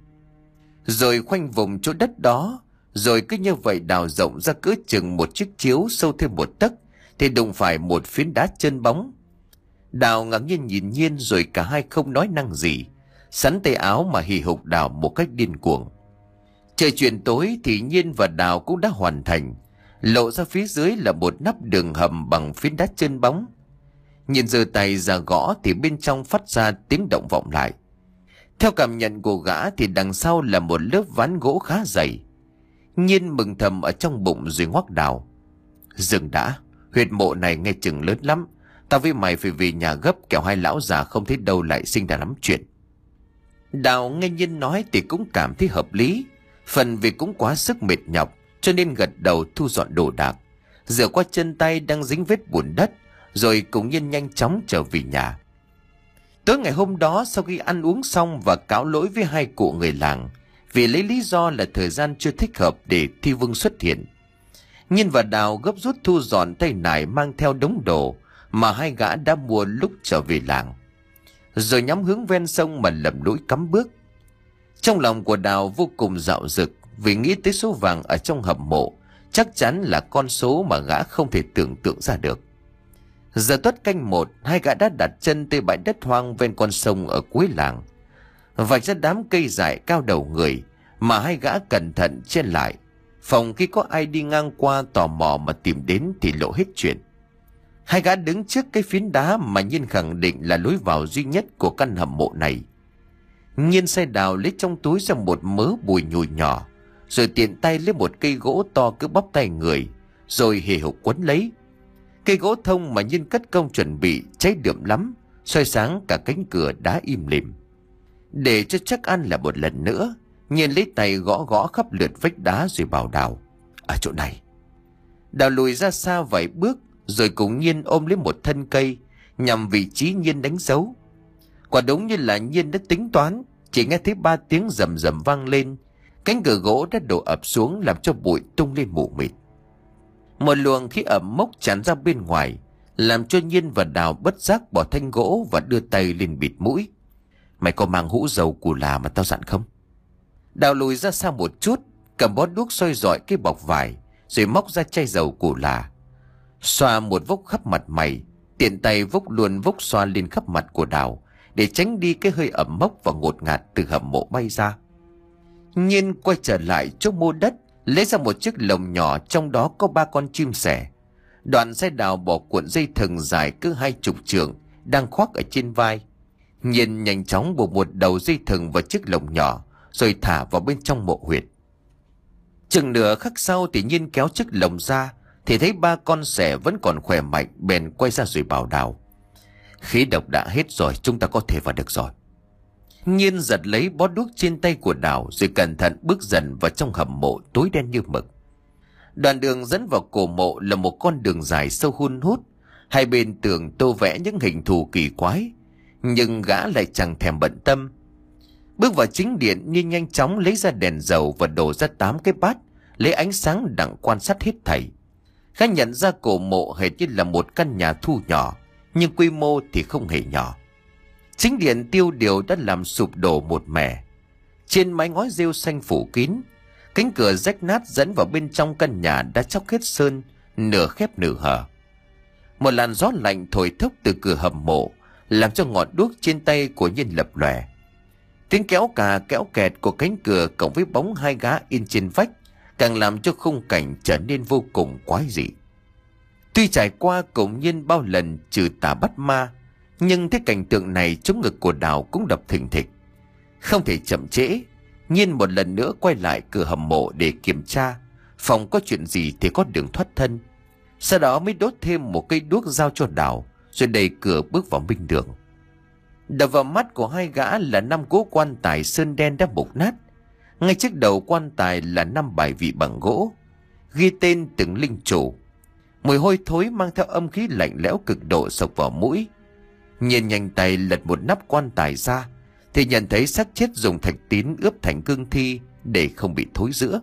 Rồi khoanh vùng chỗ đất đó, rồi cứ như vậy đào rộng ra cỡ chừng một chiếc chiếu sâu thêm một tấc thì đụng phải một phiến đá chân bóng. Đào ngạc nhiên nhìn Nhiên, rồi cả hai không nói năng gì, sắn tay áo mà hì hục đào một cách điên cuồng. Trời chuyển tối thì Nhiên và Đào cũng đã hoàn thành. Lộ ra phía dưới là một nắp đường hầm bằng phiến đá trơn bóng. Nhiên giơ tay ra gõ thì bên trong phát ra tiếng động vọng lại. Theo cảm nhận của gã thì đằng sau là một lớp ván gỗ khá dày. Nhiên mừng thầm ở trong bụng rồi ngoắc Đào: "Dừng đã, huyệt mộ này nghe chừng lớn lắm. Tao với mày phải về nhà gấp, kẻo hai lão già không thấy đâu lại sinh ra lắm chuyện." Đào nghe Nhiên nói thì cũng cảm thấy hợp lý. Phần vì cũng quá sức mệt nhọc cho nên gật đầu thu dọn đồ đạc, rửa qua chân tay đang dính vết bùn đất, rồi cùng Nhiên nhanh chóng trở về nhà. Tối ngày hôm đó, sau khi ăn uống xong và cáo lỗi với hai cụ người làng vì lấy lý do là thời gian chưa thích hợp để Thi Vương xuất hiện, Nhiên và Đào gấp rút thu dọn tay nải mang theo đống đồ mà hai gã đã mua lúc trở về làng, rồi nhắm hướng ven sông mà lầm lũi cắm bước. Trong lòng của Đào vô cùng dạo dực vì nghĩ tới số vàng ở trong hầm mộ, chắc chắn là con số mà gã không thể tưởng tượng ra được. Giờ tuất canh một, hai gã đã đặt chân tới bãi đất hoang ven con sông ở cuối làng, vạch ra đám cây dại cao đầu người mà hai gã cẩn thận che lại, phòng khi có ai đi ngang qua tò mò mà tìm đến thì lộ hết chuyện. Hai gã đứng trước cái phiến đá mà Nhiên khẳng định là lối vào duy nhất của căn hầm mộ này. Nhiên sai Đào lấy trong túi ra một mớ bùi nhùi nhỏ, rồi tiện tay lấy một cây gỗ to cứ bắp tay người, rồi hì hục quấn lấy. Cây gỗ thông mà Nhiên cất công chuẩn bị cháy đượm lắm, soi sáng cả cánh cửa đá im lìm. Để cho chắc ăn là một lần nữa, Nhiên lấy tay gõ gõ khắp lượt vách đá rồi bảo Đào: "Ở chỗ này." Đào lùi ra xa vài bước rồi cùng Nhiên ôm lấy một thân cây nhằm vị trí Nhiên đánh dấu. Quả đúng như là Nhiên đã tính toán, chỉ nghe thấy ba tiếng rầm rầm vang lên, cánh cửa gỗ đã đổ ập xuống làm cho bụi tung lên mù mịt. Một luồng khí ẩm mốc tràn ra bên ngoài, làm cho Nhiên và Đào bất giác bỏ thanh gỗ và đưa tay lên bịt mũi. "Mày có mang hũ dầu cù là mà tao dặn không?" Đào lùi ra xa một chút, cầm bó đuốc soi rọi cái bọc vải, rồi móc ra chai dầu cù là, xoa một vốc khắp mặt mày, tiện tay vốc luôn vốc xoa lên khắp mặt của Đào để tránh đi cái hơi ẩm mốc và ngột ngạt từ hầm mộ bay ra. Nhiên quay trở lại chỗ mô đất, lấy ra một chiếc lồng nhỏ, trong đó có ba con chim sẻ. Đoạn sai Đào bỏ cuộn dây thừng dài cứ hai chục trượng đang khoác ở trên vai. Nhiên nhanh chóng buộc một đầu dây thừng vào chiếc lồng nhỏ, rồi thả vào bên trong mộ huyệt. Chừng nửa khắc sau thì Nhiên kéo chiếc lồng ra thì thấy ba con sẻ vẫn còn khỏe mạnh, bèn quay ra rồi bảo Đào: "Khí độc đã hết rồi, chúng ta có thể vào được rồi." Nhiên giật lấy bó đuốc trên tay của Đào rồi cẩn thận bước dần vào trong hầm mộ tối đen như mực. Đoạn đường dẫn vào cổ mộ là một con đường dài sâu hun hút, hai bên tường tô vẽ những hình thù kỳ quái, nhưng gã lại chẳng thèm bận tâm. Bước vào chính điện, Nhiên nhanh chóng lấy ra đèn dầu và đổ ra tám cái bát, lấy ánh sáng đặng quan sát hết thảy. Gã nhận ra cổ mộ hệt như là một căn nhà thu nhỏ, nhưng quy mô thì không hề nhỏ. Chính điện tiêu điều đã làm sụp đổ một mẻ. Trên mái ngói rêu xanh phủ kín, cánh cửa rách nát dẫn vào bên trong căn nhà đã chóc hết sơn, nửa khép nửa hở. Một làn gió lạnh thổi thốc từ cửa hầm mộ, làm cho ngọn đuốc trên tay của Nhiên lập lòe. Tiếng kéo cà kéo kẹt của cánh cửa cộng với bóng hai gã in trên vách càng làm cho khung cảnh trở nên vô cùng quái dị. Tuy trải qua cùng Nhiên bao lần trừ tà bắt ma, nhưng thấy cảnh tượng này chống ngực của Đào cũng đập thình thịch. Không thể chậm trễ, Nhiên một lần nữa quay lại cửa hầm mộ để kiểm tra, phòng có chuyện gì thì có đường thoát thân. Sau đó mới đốt thêm một cây đuốc giao cho Đào, rồi đẩy cửa bước vào minh đường. Đập vào mắt của hai gã là năm cỗ quan tài sơn đen đã mục nát. Ngay trước đầu quan tài là năm bài vị bằng gỗ, ghi tên từng linh chủ. Mùi hôi thối mang theo âm khí lạnh lẽo cực độ sộc vào mũi. Nhiên nhanh tay lật một nắp quan tài ra thì nhận thấy xác chết dùng thạch tín ướp thành cương thi để không bị thối rữa.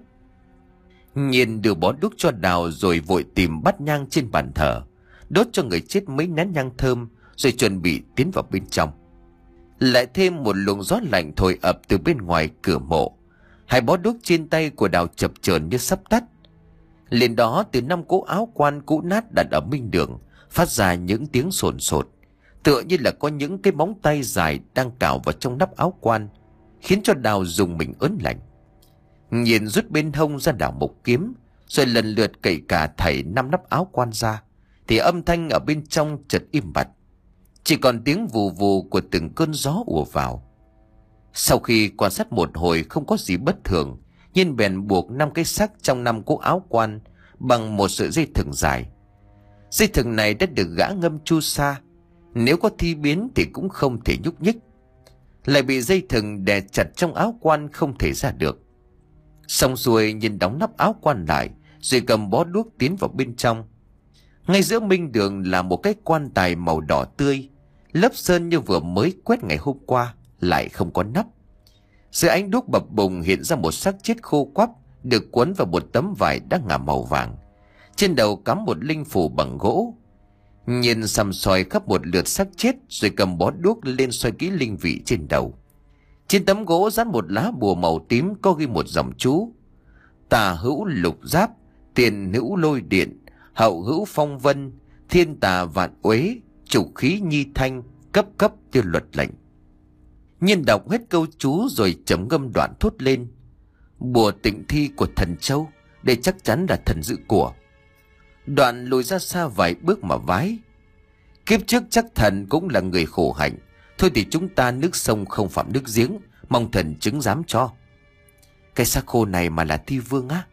Nhiên đưa bó đuốc cho Đào rồi vội tìm bát nhang trên bàn thờ, đốt cho người chết mấy nén nhang thơm, rồi chuẩn bị tiến vào bên trong. Lại thêm một luồng gió lạnh thổi ập từ bên ngoài cửa mộ. Hai bó đuốc trên tay của Đào chập chờn như sắp tắt. Liền đó từ năm cỗ áo quan cũ nát đặt ở minh đường phát ra những tiếng sồn sột, tựa như là có những cái móng tay dài đang cào vào trong nắp áo quan, khiến cho Đào dùng mình ớn lạnh. Nhìn rút bên hông ra đảo một kiếm, rồi lần lượt cậy cả thảy năm nắp áo quan ra, thì âm thanh ở bên trong chợt im bặt, chỉ còn tiếng vù vù của từng cơn gió ùa vào. Sau khi quan sát một hồi không có gì bất thường, Nhiên bèn buộc năm cái xác trong năm cỗ áo quan bằng một sợi dây thừng dài. Dây thừng này đã được gã ngâm chu sa, nếu có thi biến thì cũng không thể nhúc nhích, lại bị dây thừng đè chặt trong áo quan không thể ra được. Xong xuôi, Nhiên đóng nắp áo quan lại, rồi cầm bó đuốc tiến vào bên trong. Ngay giữa minh đường là một cái quan tài màu đỏ tươi, lớp sơn như vừa mới quét ngày hôm qua, lại không có nắp. Dưới ánh đuốc bập bùng hiện ra một xác chết khô quắp, được quấn vào một tấm vải đã ngả màu vàng. Trên đầu cắm một linh phù bằng gỗ. Nhiên săm soi khắp một lượt xác chết, rồi cầm bó đuốc lên soi kỹ linh vị trên đầu. Trên tấm gỗ dán một lá bùa màu tím có ghi một dòng chú: tà hữu lục giáp, tiền hữu lôi điện, hậu hữu phong vân, thiên tà vạn uế, trục khí nhi thanh, cấp cấp tiêu luật lệnh. Nhiên đọc hết câu chú rồi chấm ngâm đoạn thốt lên: bùa tịnh thi của thần châu, đây chắc chắn là thần giữ của. Đoạn lùi ra xa vài bước mà vái: kiếp trước chắc thần cũng là người khổ hạnh, thôi thì chúng ta nước sông không phạm nước giếng, mong thần chứng giám cho. Cái xác khô này mà là thi vương á?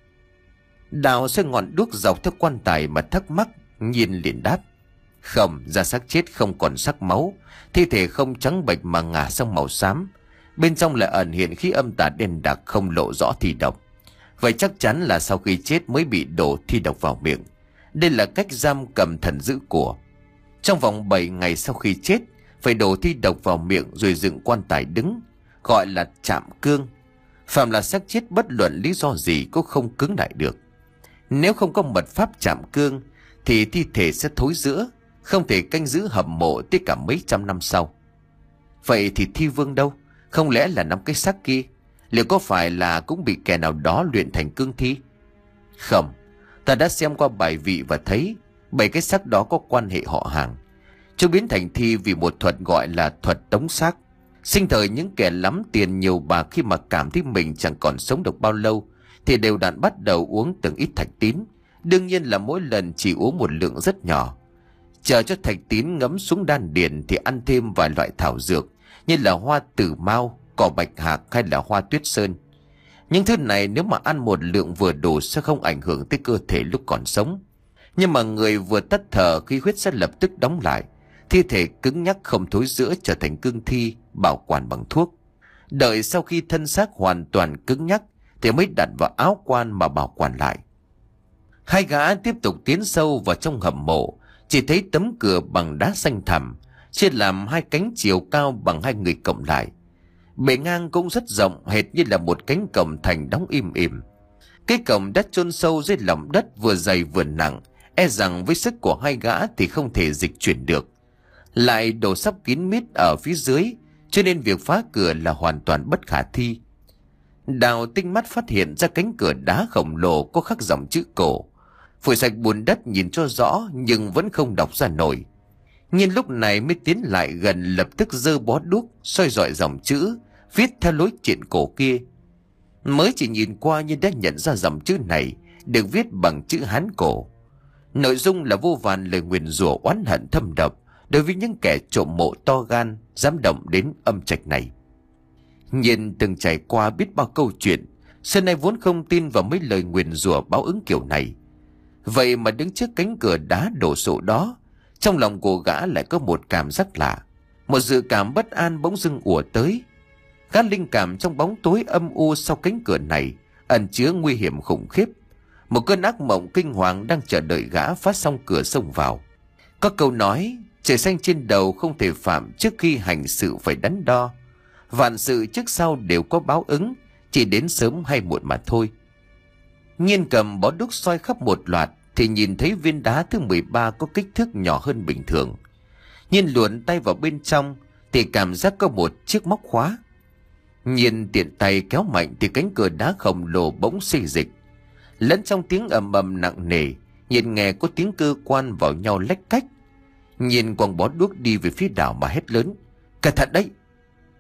Đào xoay ngọn đuốc dọc theo quan tài mà thắc mắc. Nhiên liền đáp: không, da xác chết không còn sắc máu, thi thể không trắng bệch mà ngả sang màu xám, bên trong lại ẩn hiện khí âm tà đen đặc không lộ rõ thi độc. Vậy chắc chắn là sau khi chết mới bị đổ thi độc vào miệng. Đây là cách giam cầm thần giữ của. Trong vòng bảy ngày sau khi chết phải đổ thi độc vào miệng rồi dựng quan tài đứng, gọi là chạm cương. Phạm là xác chết bất luận lý do gì cũng không cứng lại được. Nếu không có mật pháp chạm cương thì thi thể sẽ thối rữa, không thể canh giữ hầm mộ tới cả mấy trăm năm sau. Vậy thì thi vương đâu? Không lẽ là năm cái xác kia? Liệu có phải là cũng bị kẻ nào đó luyện thành cương thi? Không, ta đã xem qua bài vị và thấy bảy cái xác đó có quan hệ họ hàng. Chúng biến thành thi vì một thuật gọi là thuật tống xác. Sinh thời những kẻ lắm tiền nhiều bạc khi mà cảm thấy mình chẳng còn sống được bao lâu thì đều đặn bắt đầu uống từng ít thạch tín. Đương nhiên là mỗi lần chỉ uống một lượng rất nhỏ. Chờ cho thạch tín ngấm xuống đan điền thì ăn thêm vài loại thảo dược như là hoa tử mao, cỏ bạch hạc hay là hoa tuyết sơn. Những thứ này nếu mà ăn một lượng vừa đủ sẽ không ảnh hưởng tới cơ thể lúc còn sống. Nhưng mà người vừa tắt thở khí huyết sẽ lập tức đóng lại, thi thể cứng nhắc không thối rữa trở thành cương thi, bảo quản bằng thuốc. Đợi sau khi thân xác hoàn toàn cứng nhắc thì mới đặt vào áo quan mà bảo quản lại. Hai gã tiếp tục tiến sâu vào trong hầm mộ, chỉ thấy tấm cửa bằng đá xanh thẳm, chia làm hai cánh chiều cao bằng hai người cộng lại. Bề ngang cũng rất rộng, hệt như là một cánh cổng thành đóng im ỉm. Cái cổng đất chôn sâu dưới lòng đất vừa dày vừa nặng, e rằng với sức của hai gã thì không thể dịch chuyển được. Lại đổ sắp kín mít ở phía dưới, cho nên việc phá cửa là hoàn toàn bất khả thi. Đào tinh mắt phát hiện ra cánh cửa đá khổng lồ có khắc dòng chữ cổ. Phủi sạch bùn đất nhìn cho rõ nhưng vẫn không đọc ra nổi. Nhiên lúc này mới tiến lại gần, lập tức giơ bó đuốc soi dọi dòng chữ viết theo lối triện cổ kia. Mới chỉ nhìn qua nhưng đã nhận ra dòng chữ này được viết bằng chữ Hán cổ. Nội dung là vô vàn lời nguyền rủa oán hận thâm độc đối với những kẻ trộm mộ to gan dám động đến âm trạch này. Nhiên từng trải qua biết bao câu chuyện, xưa nay vốn không tin vào mấy lời nguyền rủa báo ứng kiểu này. Vậy mà đứng trước cánh cửa đá đổ sộ đó, trong lòng của gã lại có một cảm giác lạ. Một dự cảm bất an bỗng dưng ùa tới. Gã linh cảm trong bóng tối âm u sau cánh cửa này ẩn chứa nguy hiểm khủng khiếp. Một cơn ác mộng kinh hoàng đang chờ đợi gã phá xong cửa xông vào. Có câu nói, trời xanh trên đầu không thể phạm, trước khi hành sự phải đắn đo. Vạn sự trước sau đều có báo ứng, chỉ đến sớm hay muộn mà thôi. Nhiên cầm bó đuốc soi khắp một loạt thì nhìn thấy viên đá thứ mười ba có kích thước nhỏ hơn bình thường. Nhiên luồn tay vào bên trong thì cảm giác có một chiếc móc khóa. Nhiên tiện tay kéo mạnh thì cánh cửa đá khổng lồ bỗng xê dịch. Lẫn trong tiếng ầm ầm nặng nề, Nhiên nghe có tiếng cơ quan vào nhau lách cách. Nhiên quăng bó đuốc đi về phía đảo mà hét lớn: cẩn thận đấy!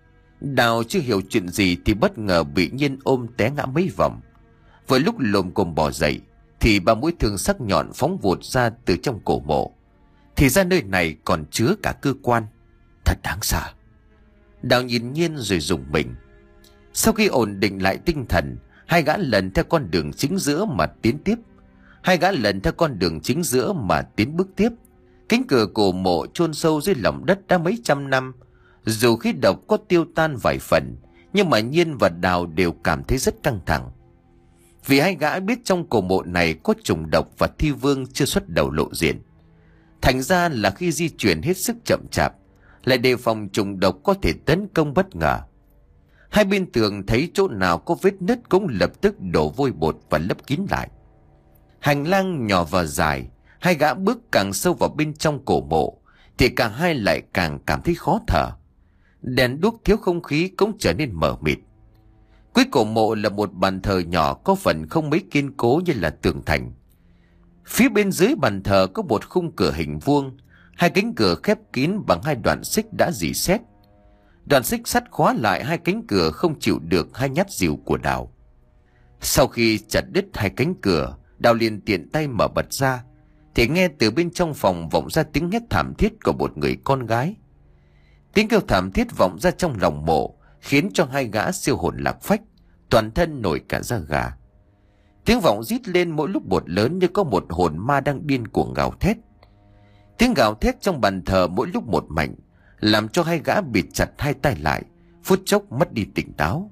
Đào chưa hiểu chuyện gì thì bất ngờ bị Nhiên ôm té ngã mấy vòng. Vừa lúc lồm cồm bò dậy thì ba mũi thương sắc nhọn phóng vụt ra từ trong cổ mộ. Thì ra nơi này còn chứa cả cơ quan. Thật đáng sợ. Đào nhìn Nhiên rồi rùng mình. Sau khi ổn định lại tinh thần, hai gã lần theo con đường chính giữa mà tiến tiếp. Hai gã lần theo con đường chính giữa mà tiến bước tiếp. Cánh cửa cổ mộ chôn sâu dưới lòng đất đã mấy trăm năm. Dù khí độc có tiêu tan vài phần, nhưng mà Nhiên và Đào đều cảm thấy rất căng thẳng. Vì hai gã biết trong cổ mộ này có trùng độc và thi vương chưa xuất đầu lộ diện. Thành ra là khi di chuyển hết sức chậm chạp, lại đề phòng trùng độc có thể tấn công bất ngờ. Hai bên tường thấy chỗ nào có vết nứt cũng lập tức đổ vôi bột và lấp kín lại. Hành lang nhỏ và dài, hai gã bước càng sâu vào bên trong cổ mộ thì cả hai lại càng cảm thấy khó thở. Đèn đuốc thiếu không khí cũng trở nên mờ mịt. Cuối cổ mộ là một bàn thờ nhỏ có phần không mấy kiên cố như là tường thành. Phía bên dưới bàn thờ có một khung cửa hình vuông, hai cánh cửa khép kín bằng hai đoạn xích đã rỉ sét. Đoạn xích sắt khóa lại hai cánh cửa không chịu được hai nhát dìu của Đào. Sau khi chặt đứt hai cánh cửa, Đào liền tiện tay mở bật ra, thì nghe từ bên trong phòng vọng ra tiếng hét thảm thiết của một người con gái. Tiếng kêu thảm thiết vọng ra trong lòng mộ, khiến cho hai gã siêu hồn lạc phách, toàn thân nổi cả da gà. Tiếng vọng rít lên mỗi lúc một lớn như có một hồn ma đang điên cuồng gào thét. Tiếng gào thét trong bàn thờ mỗi lúc một mạnh, làm cho hai gã bịt chặt hai tay lại, phút chốc mất đi tỉnh táo.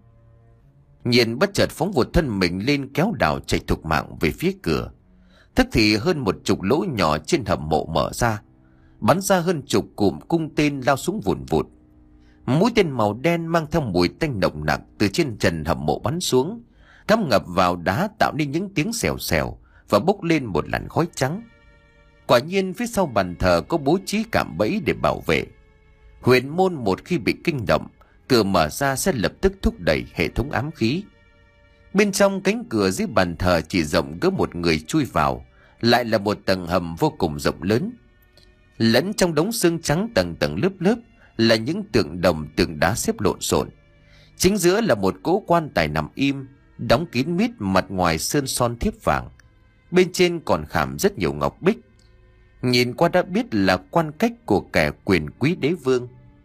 Nhiên bất chợt phóng vụt thân mình lên kéo Đào chạy thục mạng về phía cửa. Tức thì hơn một chục lỗ nhỏ trên hầm mộ mở ra, bắn ra hơn chục cụm cung tên lao xuống vùn vụt. Mũi tên màu đen mang theo mùi tanh nồng nặc từ trên trần hầm mộ bắn xuống, cắm ngập vào đá tạo nên những tiếng xèo xèo và bốc lên một làn khói trắng. Quả nhiên phía sau bàn thờ có bố trí cạm bẫy để bảo vệ. Huyền môn một khi bị kinh động, cửa mở ra sẽ lập tức thúc đẩy hệ thống ám khí. Bên trong cánh cửa dưới bàn thờ chỉ rộng cỡ một người chui vào, lại là một tầng hầm vô cùng rộng lớn. Lẫn trong đống xương trắng tầng tầng lớp lớp là những tượng đồng tượng đá xếp lộn xộn. Chính giữa là một cỗ quan tài nằm im, đóng kín mít, mặt ngoài sơn son thiếp vàng. Bên trên còn khảm rất nhiều ngọc bích. Nhìn qua đã biết là quan cách của kẻ quyền quý đế vương.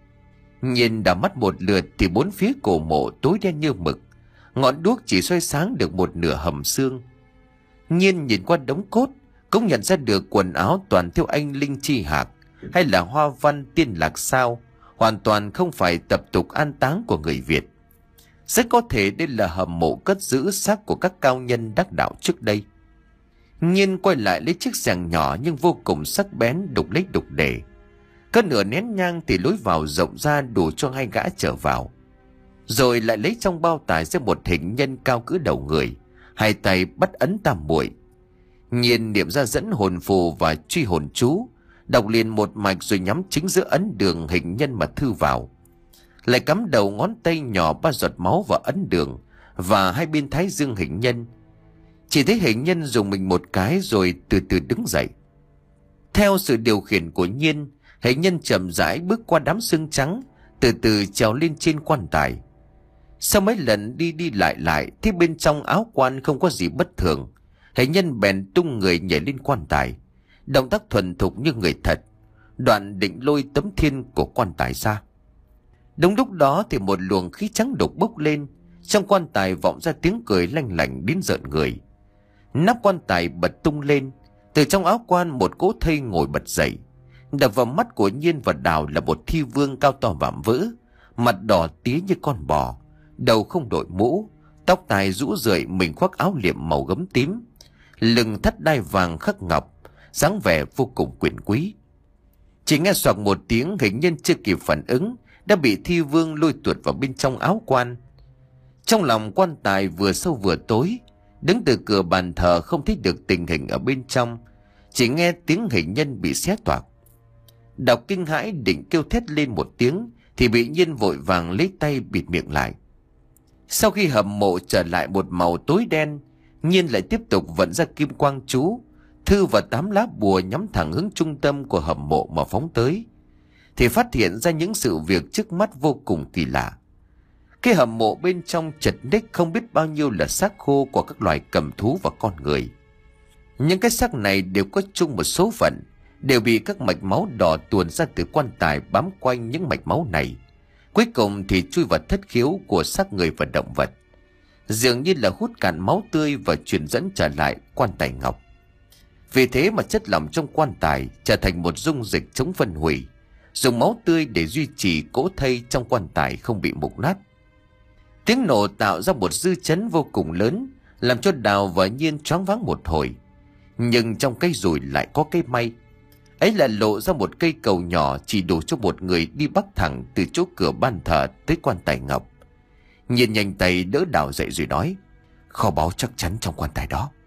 Nhìn đã mắt một lượt thì bốn phía cổ mộ tối đen như mực, ngọn đuốc chỉ soi sáng được một nửa hầm xương. Nhiên nhìn qua đống cốt cũng nhận ra được quần áo toàn theo anh linh chi hạc hay là hoa văn tiên lạc sao, hoàn toàn không phải tập tục an táng của người Việt. Rất có thể đây là hầm mộ cất giữ xác của các cao nhân đắc đạo trước đây. Nhiên quay lại lấy chiếc xẻng nhỏ nhưng vô cùng sắc bén đục lấy đục để. Có nửa nén nhang thì lối vào rộng ra đủ cho hai gã trở vào. Rồi lại lấy trong bao tải ra một hình nhân cao cỡ đầu người, hai tay bắt ấn tam muội. Nhiên niệm ra dẫn hồn phù và truy hồn chú, đọc liền một mạch rồi nhắm chính giữa ấn đường hình nhân mà thư vào. Lại cắm đầu ngón tay nhỏ ba giọt máu vào ấn đường và hai bên thái dương hình nhân. Chỉ thấy hình nhân dùng mình một cái rồi từ từ đứng dậy. Theo sự điều khiển của Nhiên, hình nhân chậm rãi bước qua đám xương trắng, từ từ trèo lên trên quan tài. Sau mấy lần đi đi lại lại thì bên trong áo quan không có gì bất thường, hình nhân bèn tung người nhảy lên quan tài, động tác thuần thục như người thật, đoạn định lôi tấm thiên của quan tài ra. Đúng lúc đó thì một luồng khí trắng đục bốc lên, trong quan tài vọng ra tiếng cười lanh lảnh đến rợn người. Nắp quan tài bật tung lên, từ trong áo quan một cỗ thây ngồi bật dậy. Đập vào mắt của Nhiên và Đào là một thi vương cao to vạm vỡ, mặt đỏ tía như con bò, đầu không đội mũ, tóc tai rũ rượi, mình khoác áo liệm màu gấm tím, lưng thắt đai vàng khắc ngọc, dáng vẻ vô cùng quyền quý. Chỉ nghe xoạc một tiếng, hình nhân chưa kịp phản ứng đã bị thi vương lôi tuột vào bên trong áo quan. Trong lòng quan tài vừa sâu vừa tối, đứng từ cửa bàn thờ không thấy được tình hình ở bên trong, chỉ nghe tiếng hình nhân bị xé toạc. Đọc kinh hãi định kêu thét lên một tiếng thì bị Nhiên vội vàng lấy tay bịt miệng lại. Sau khi hầm mộ trở lại một màu tối đen, Nhiên lại tiếp tục vận ra kim quang chú, thư và tám lá bùa nhắm thẳng hướng trung tâm của hầm mộ mà phóng tới, thì phát hiện ra những sự việc trước mắt vô cùng kỳ lạ. Cái hầm mộ bên trong chật ních không biết bao nhiêu là xác khô của các loài cầm thú và con người. Những cái xác này đều có chung một số phận, đều bị các mạch máu đỏ tuôn ra từ quan tài bám quanh những mạch máu này. Cuối cùng thì chui vào thất khiếu của xác người và động vật, dường như là hút cạn máu tươi và truyền dẫn trở lại quan tài ngọc. Vì thế mà chất lỏng trong quan tài trở thành một dung dịch chống phân hủy, dùng máu tươi để duy trì cỗ thây trong quan tài không bị mục nát. Tiếng nổ tạo ra một dư chấn vô cùng lớn, làm cho Đào và Nhiên choáng váng một hồi. Nhưng trong cây rùi lại có cái may, ấy là lộ ra một cây cầu nhỏ chỉ đủ cho một người đi bắc thẳng từ chỗ cửa ban thờ tới quan tài ngọc. Nhiên nhanh tay đỡ Đào dậy rồi nói: kho báu chắc chắn trong quan tài đó.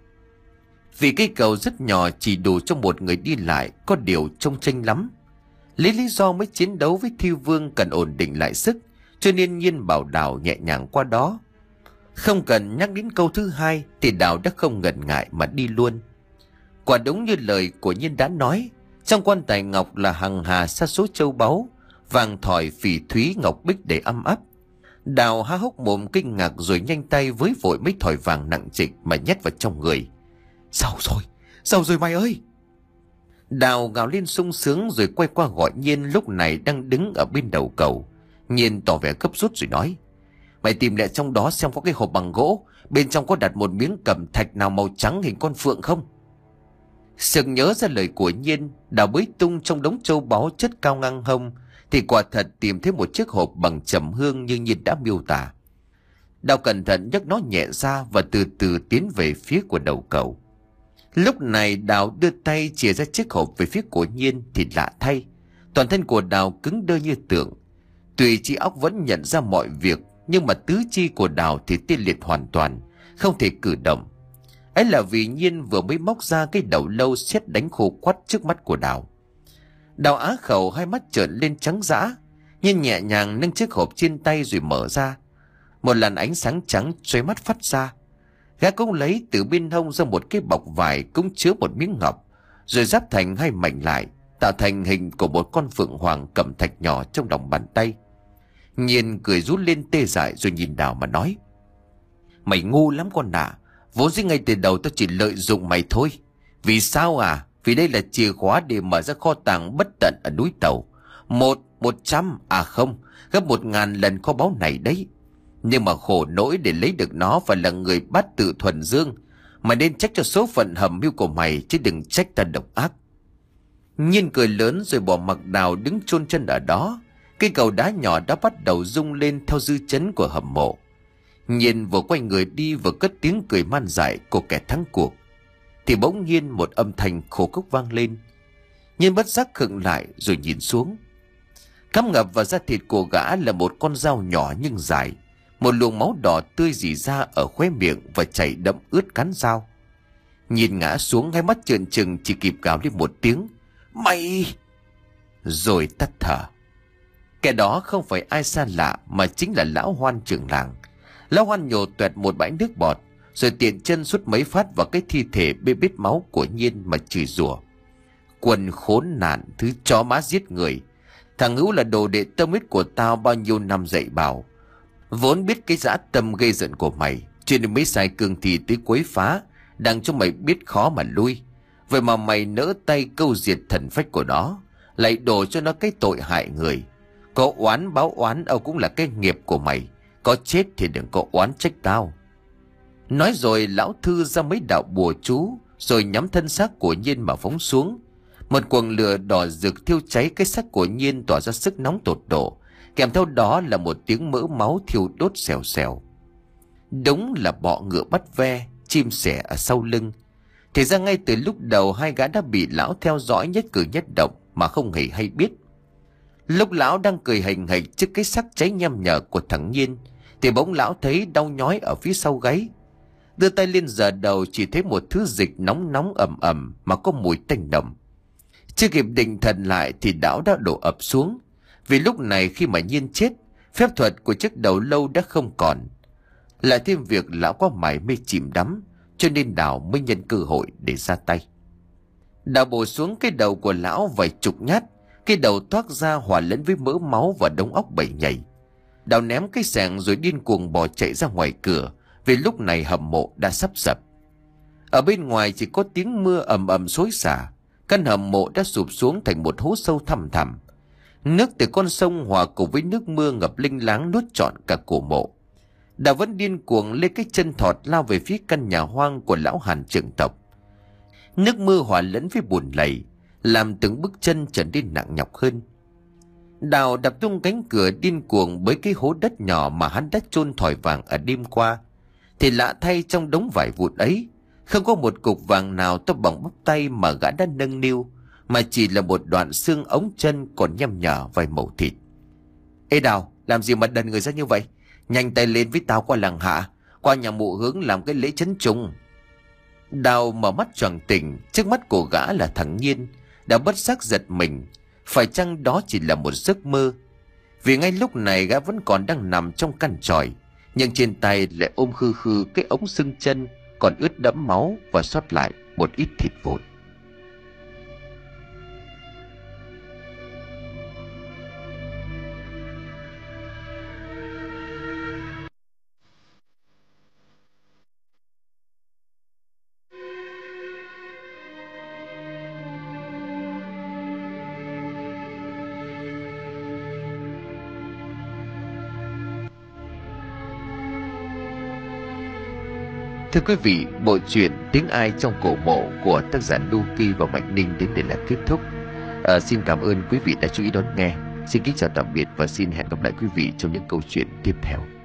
Vì cây cầu rất nhỏ chỉ đủ cho một người đi lại, có điều trông chênh lắm. Lấy lý do mới chiến đấu với Thiêu Vương cần ổn định lại sức, cho nên Nhiên bảo Đào nhẹ nhàng qua đó. Không cần nhắc đến câu thứ hai thì Đào đã không ngần ngại mà đi luôn. Quả đúng như lời của Nhiên đã nói, trong quan tài ngọc là hằng hà sa số châu báu, vàng thỏi phỉ thúy ngọc bích để âm ấp. Đào há hốc mồm kinh ngạc rồi nhanh tay với vội mấy thỏi vàng nặng trịch mà nhét vào trong người. Giàu rồi, giàu rồi mày ơi! Đào gào lên sung sướng rồi quay qua gọi Nhiên lúc này đang đứng ở bên đầu cầu. Nhiên tỏ vẻ gấp rút rồi nói: mày tìm lại trong đó xem có cái hộp bằng gỗ, bên trong có đặt một miếng cẩm thạch nào màu trắng hình con phượng không? Sực nhớ ra lời của Nhiên, Đào bới tung trong đống châu báu chất cao ngang hông thì quả thật tìm thấy một chiếc hộp bằng trầm hương như Nhiên đã miêu tả. Đào cẩn thận nhấc nó nhẹ ra và từ từ tiến về phía của đầu cầu. Lúc này Đào đưa tay chìa ra chiếc hộp về phía của Nhiên thì lạ thay, toàn thân của Đào cứng đơ như tượng. Tuy trí óc vẫn nhận ra mọi việc, nhưng mà tứ chi của Đào thì tê liệt hoàn toàn, không thể cử động. Ấy là vì Nhiên vừa mới móc ra cái đầu lâu sét đánh khô quắt trước mắt của Đào. Đào á khẩu, hai mắt trợn lên trắng dã. Nhiên nhẹ nhàng nâng chiếc hộp trên tay rồi mở ra. Một làn ánh sáng trắng xoay mắt phát ra. Gã cũng lấy từ bên hông ra một cái bọc vải cũng chứa một miếng ngọc, rồi ráp thành hai mảnh lại, tạo thành hình của một con phượng hoàng cẩm thạch nhỏ trong lòng bàn tay. Nhiên cười rút lên tê dại rồi nhìn Đào mà nói: mày ngu lắm con ạ, vốn dĩ ngay từ đầu tao chỉ lợi dụng mày thôi. Vì sao à? Vì đây là chìa khóa để mở ra kho tàng bất tận ở núi Tàu. Một, một trăm, à không, gấp một ngàn lần kho báu này đấy. Nhưng mà khổ nỗi để lấy được nó phải là người bát tự thuần dương. Mày nên trách cho số phận hầm mưu của mày, chứ đừng trách ta độc ác. Nhiên cười lớn rồi bỏ mặc Đào đứng chôn chân ở đó. Cây cầu đá nhỏ đã bắt đầu rung lên theo dư chấn của hầm mộ. Nhiên vừa quay người đi vừa cất tiếng cười man dại của kẻ thắng cuộc, thì bỗng nhiên một âm thanh khô khốc vang lên. Nhiên bất giác khựng lại rồi nhìn xuống. Cắm ngập vào da thịt của gã là một con dao nhỏ nhưng dài. Một luồng máu đỏ tươi rỉ ra ở khóe miệng và chảy đẫm ướt cán dao. Nhìn ngã xuống, hai mắt trợn trừng, chỉ kịp gào lên một tiếng: mày! Rồi tắt thở. Kẻ đó không phải ai xa lạ mà chính là lão Hoan trưởng làng. Lão Hoan nhổ toẹt một bãi nước bọt, rồi tiện chân sút mấy phát vào cái thi thể bê bết máu của Nhiên mà chửi rủa: quần khốn nạn, thứ chó má giết người! Thằng Hữu là đồ đệ tâm huyết của tao bao nhiêu năm dạy bảo, vốn biết cái dã tâm gây giận của mày, cho nên mới sai cương thi tới quấy phá, đặng cho mày biết khó mà lui. Vậy mà mày nỡ tay câu diệt thần phách của nó, lại đổ cho nó cái tội hại người. Có oán báo oán âu cũng là cái nghiệp của mày, có chết thì đừng có oán trách tao. Nói rồi lão thư ra mấy đạo bùa chú, rồi nhắm thân xác của Nhiên mà phóng xuống. Một quầng lửa đỏ rực thiêu cháy cái xác của Nhiên, tỏa ra sức nóng tột độ, kèm theo đó là một tiếng mỡ máu thiêu đốt xèo xèo. Đúng là bọ ngựa bắt ve, chim sẻ ở sau lưng. Thì ra ngay từ lúc đầu hai gã đã bị lão theo dõi nhất cử nhất động mà không hề hay biết. Lúc lão đang cười hành hạch trước cái xác cháy nham nhở của thằng Nhiên, thì bỗng lão thấy đau nhói ở phía sau gáy. Đưa tay lên giở đầu, chỉ thấy một thứ dịch nóng nóng ẩm ẩm mà có mùi tanh nồng. Chưa kịp định thần lại thì đảo đã đổ ập xuống. Vì lúc này khi mà Nhiên chết, phép thuật của chiếc đầu lâu đã không còn. Lại thêm việc lão có mải mê chìm đắm, cho nên Đào mới nhân cơ hội để ra tay. Đào bổ xuống cái đầu của lão vài chục nhát, cái đầu toát ra hòa lẫn với mỡ máu và đống óc bầy nhầy. Đào ném cái xẻng rồi điên cuồng bỏ chạy ra ngoài cửa, vì lúc này hầm mộ đã sắp sập. Ở bên ngoài chỉ có tiếng mưa ầm ầm xối xả. Căn hầm mộ đã sụp xuống thành một hố sâu thẳm thẳm. Nước từ con sông hòa cùng với nước mưa ngập linh láng nuốt trọn cả cổ mộ. Đào vẫn điên cuồng lê cái chân thọt lao về phía căn nhà hoang của lão Hàn trưởng tộc. Nước mưa hòa lẫn với bùn lầy, làm từng bước chân trở nên nặng nhọc hơn. Đào đập tung cánh cửa điên cuồng bởi cái hố đất nhỏ mà hắn đã chôn thỏi vàng ở đêm qua. Thì lạ thay, trong đống vải vụn ấy không có một cục vàng nào to bằng bắp tay mà gã đã nâng niu, mà chỉ là một đoạn xương ống chân còn nhăm nhở vài mẩu thịt. Ê Đào, làm gì mà đần người ra như vậy? Nhanh tay lên với tao qua làng Hạ, qua nhà mụ Hướng làm cái lễ chấn trùng. Đào mở mắt choàng tỉnh, trước mắt của gã là thằng Nhiên. Đã bất giác giật mình, phải chăng đó chỉ là một giấc mơ? Vì ngay lúc này gã vẫn còn đang nằm trong căn tròi, nhưng trên tay lại ôm khư khư cái ống xương chân còn ướt đẫm máu và sót lại một ít thịt vụn. Thưa quý vị, bộ truyện Tiếng Ai trong cổ mộ của tác giả Nuki và Mạnh Ninh đến đây là kết thúc. À, xin cảm ơn quý vị đã chú ý đón nghe. Xin kính chào tạm biệt và xin hẹn gặp lại quý vị trong những câu chuyện tiếp theo.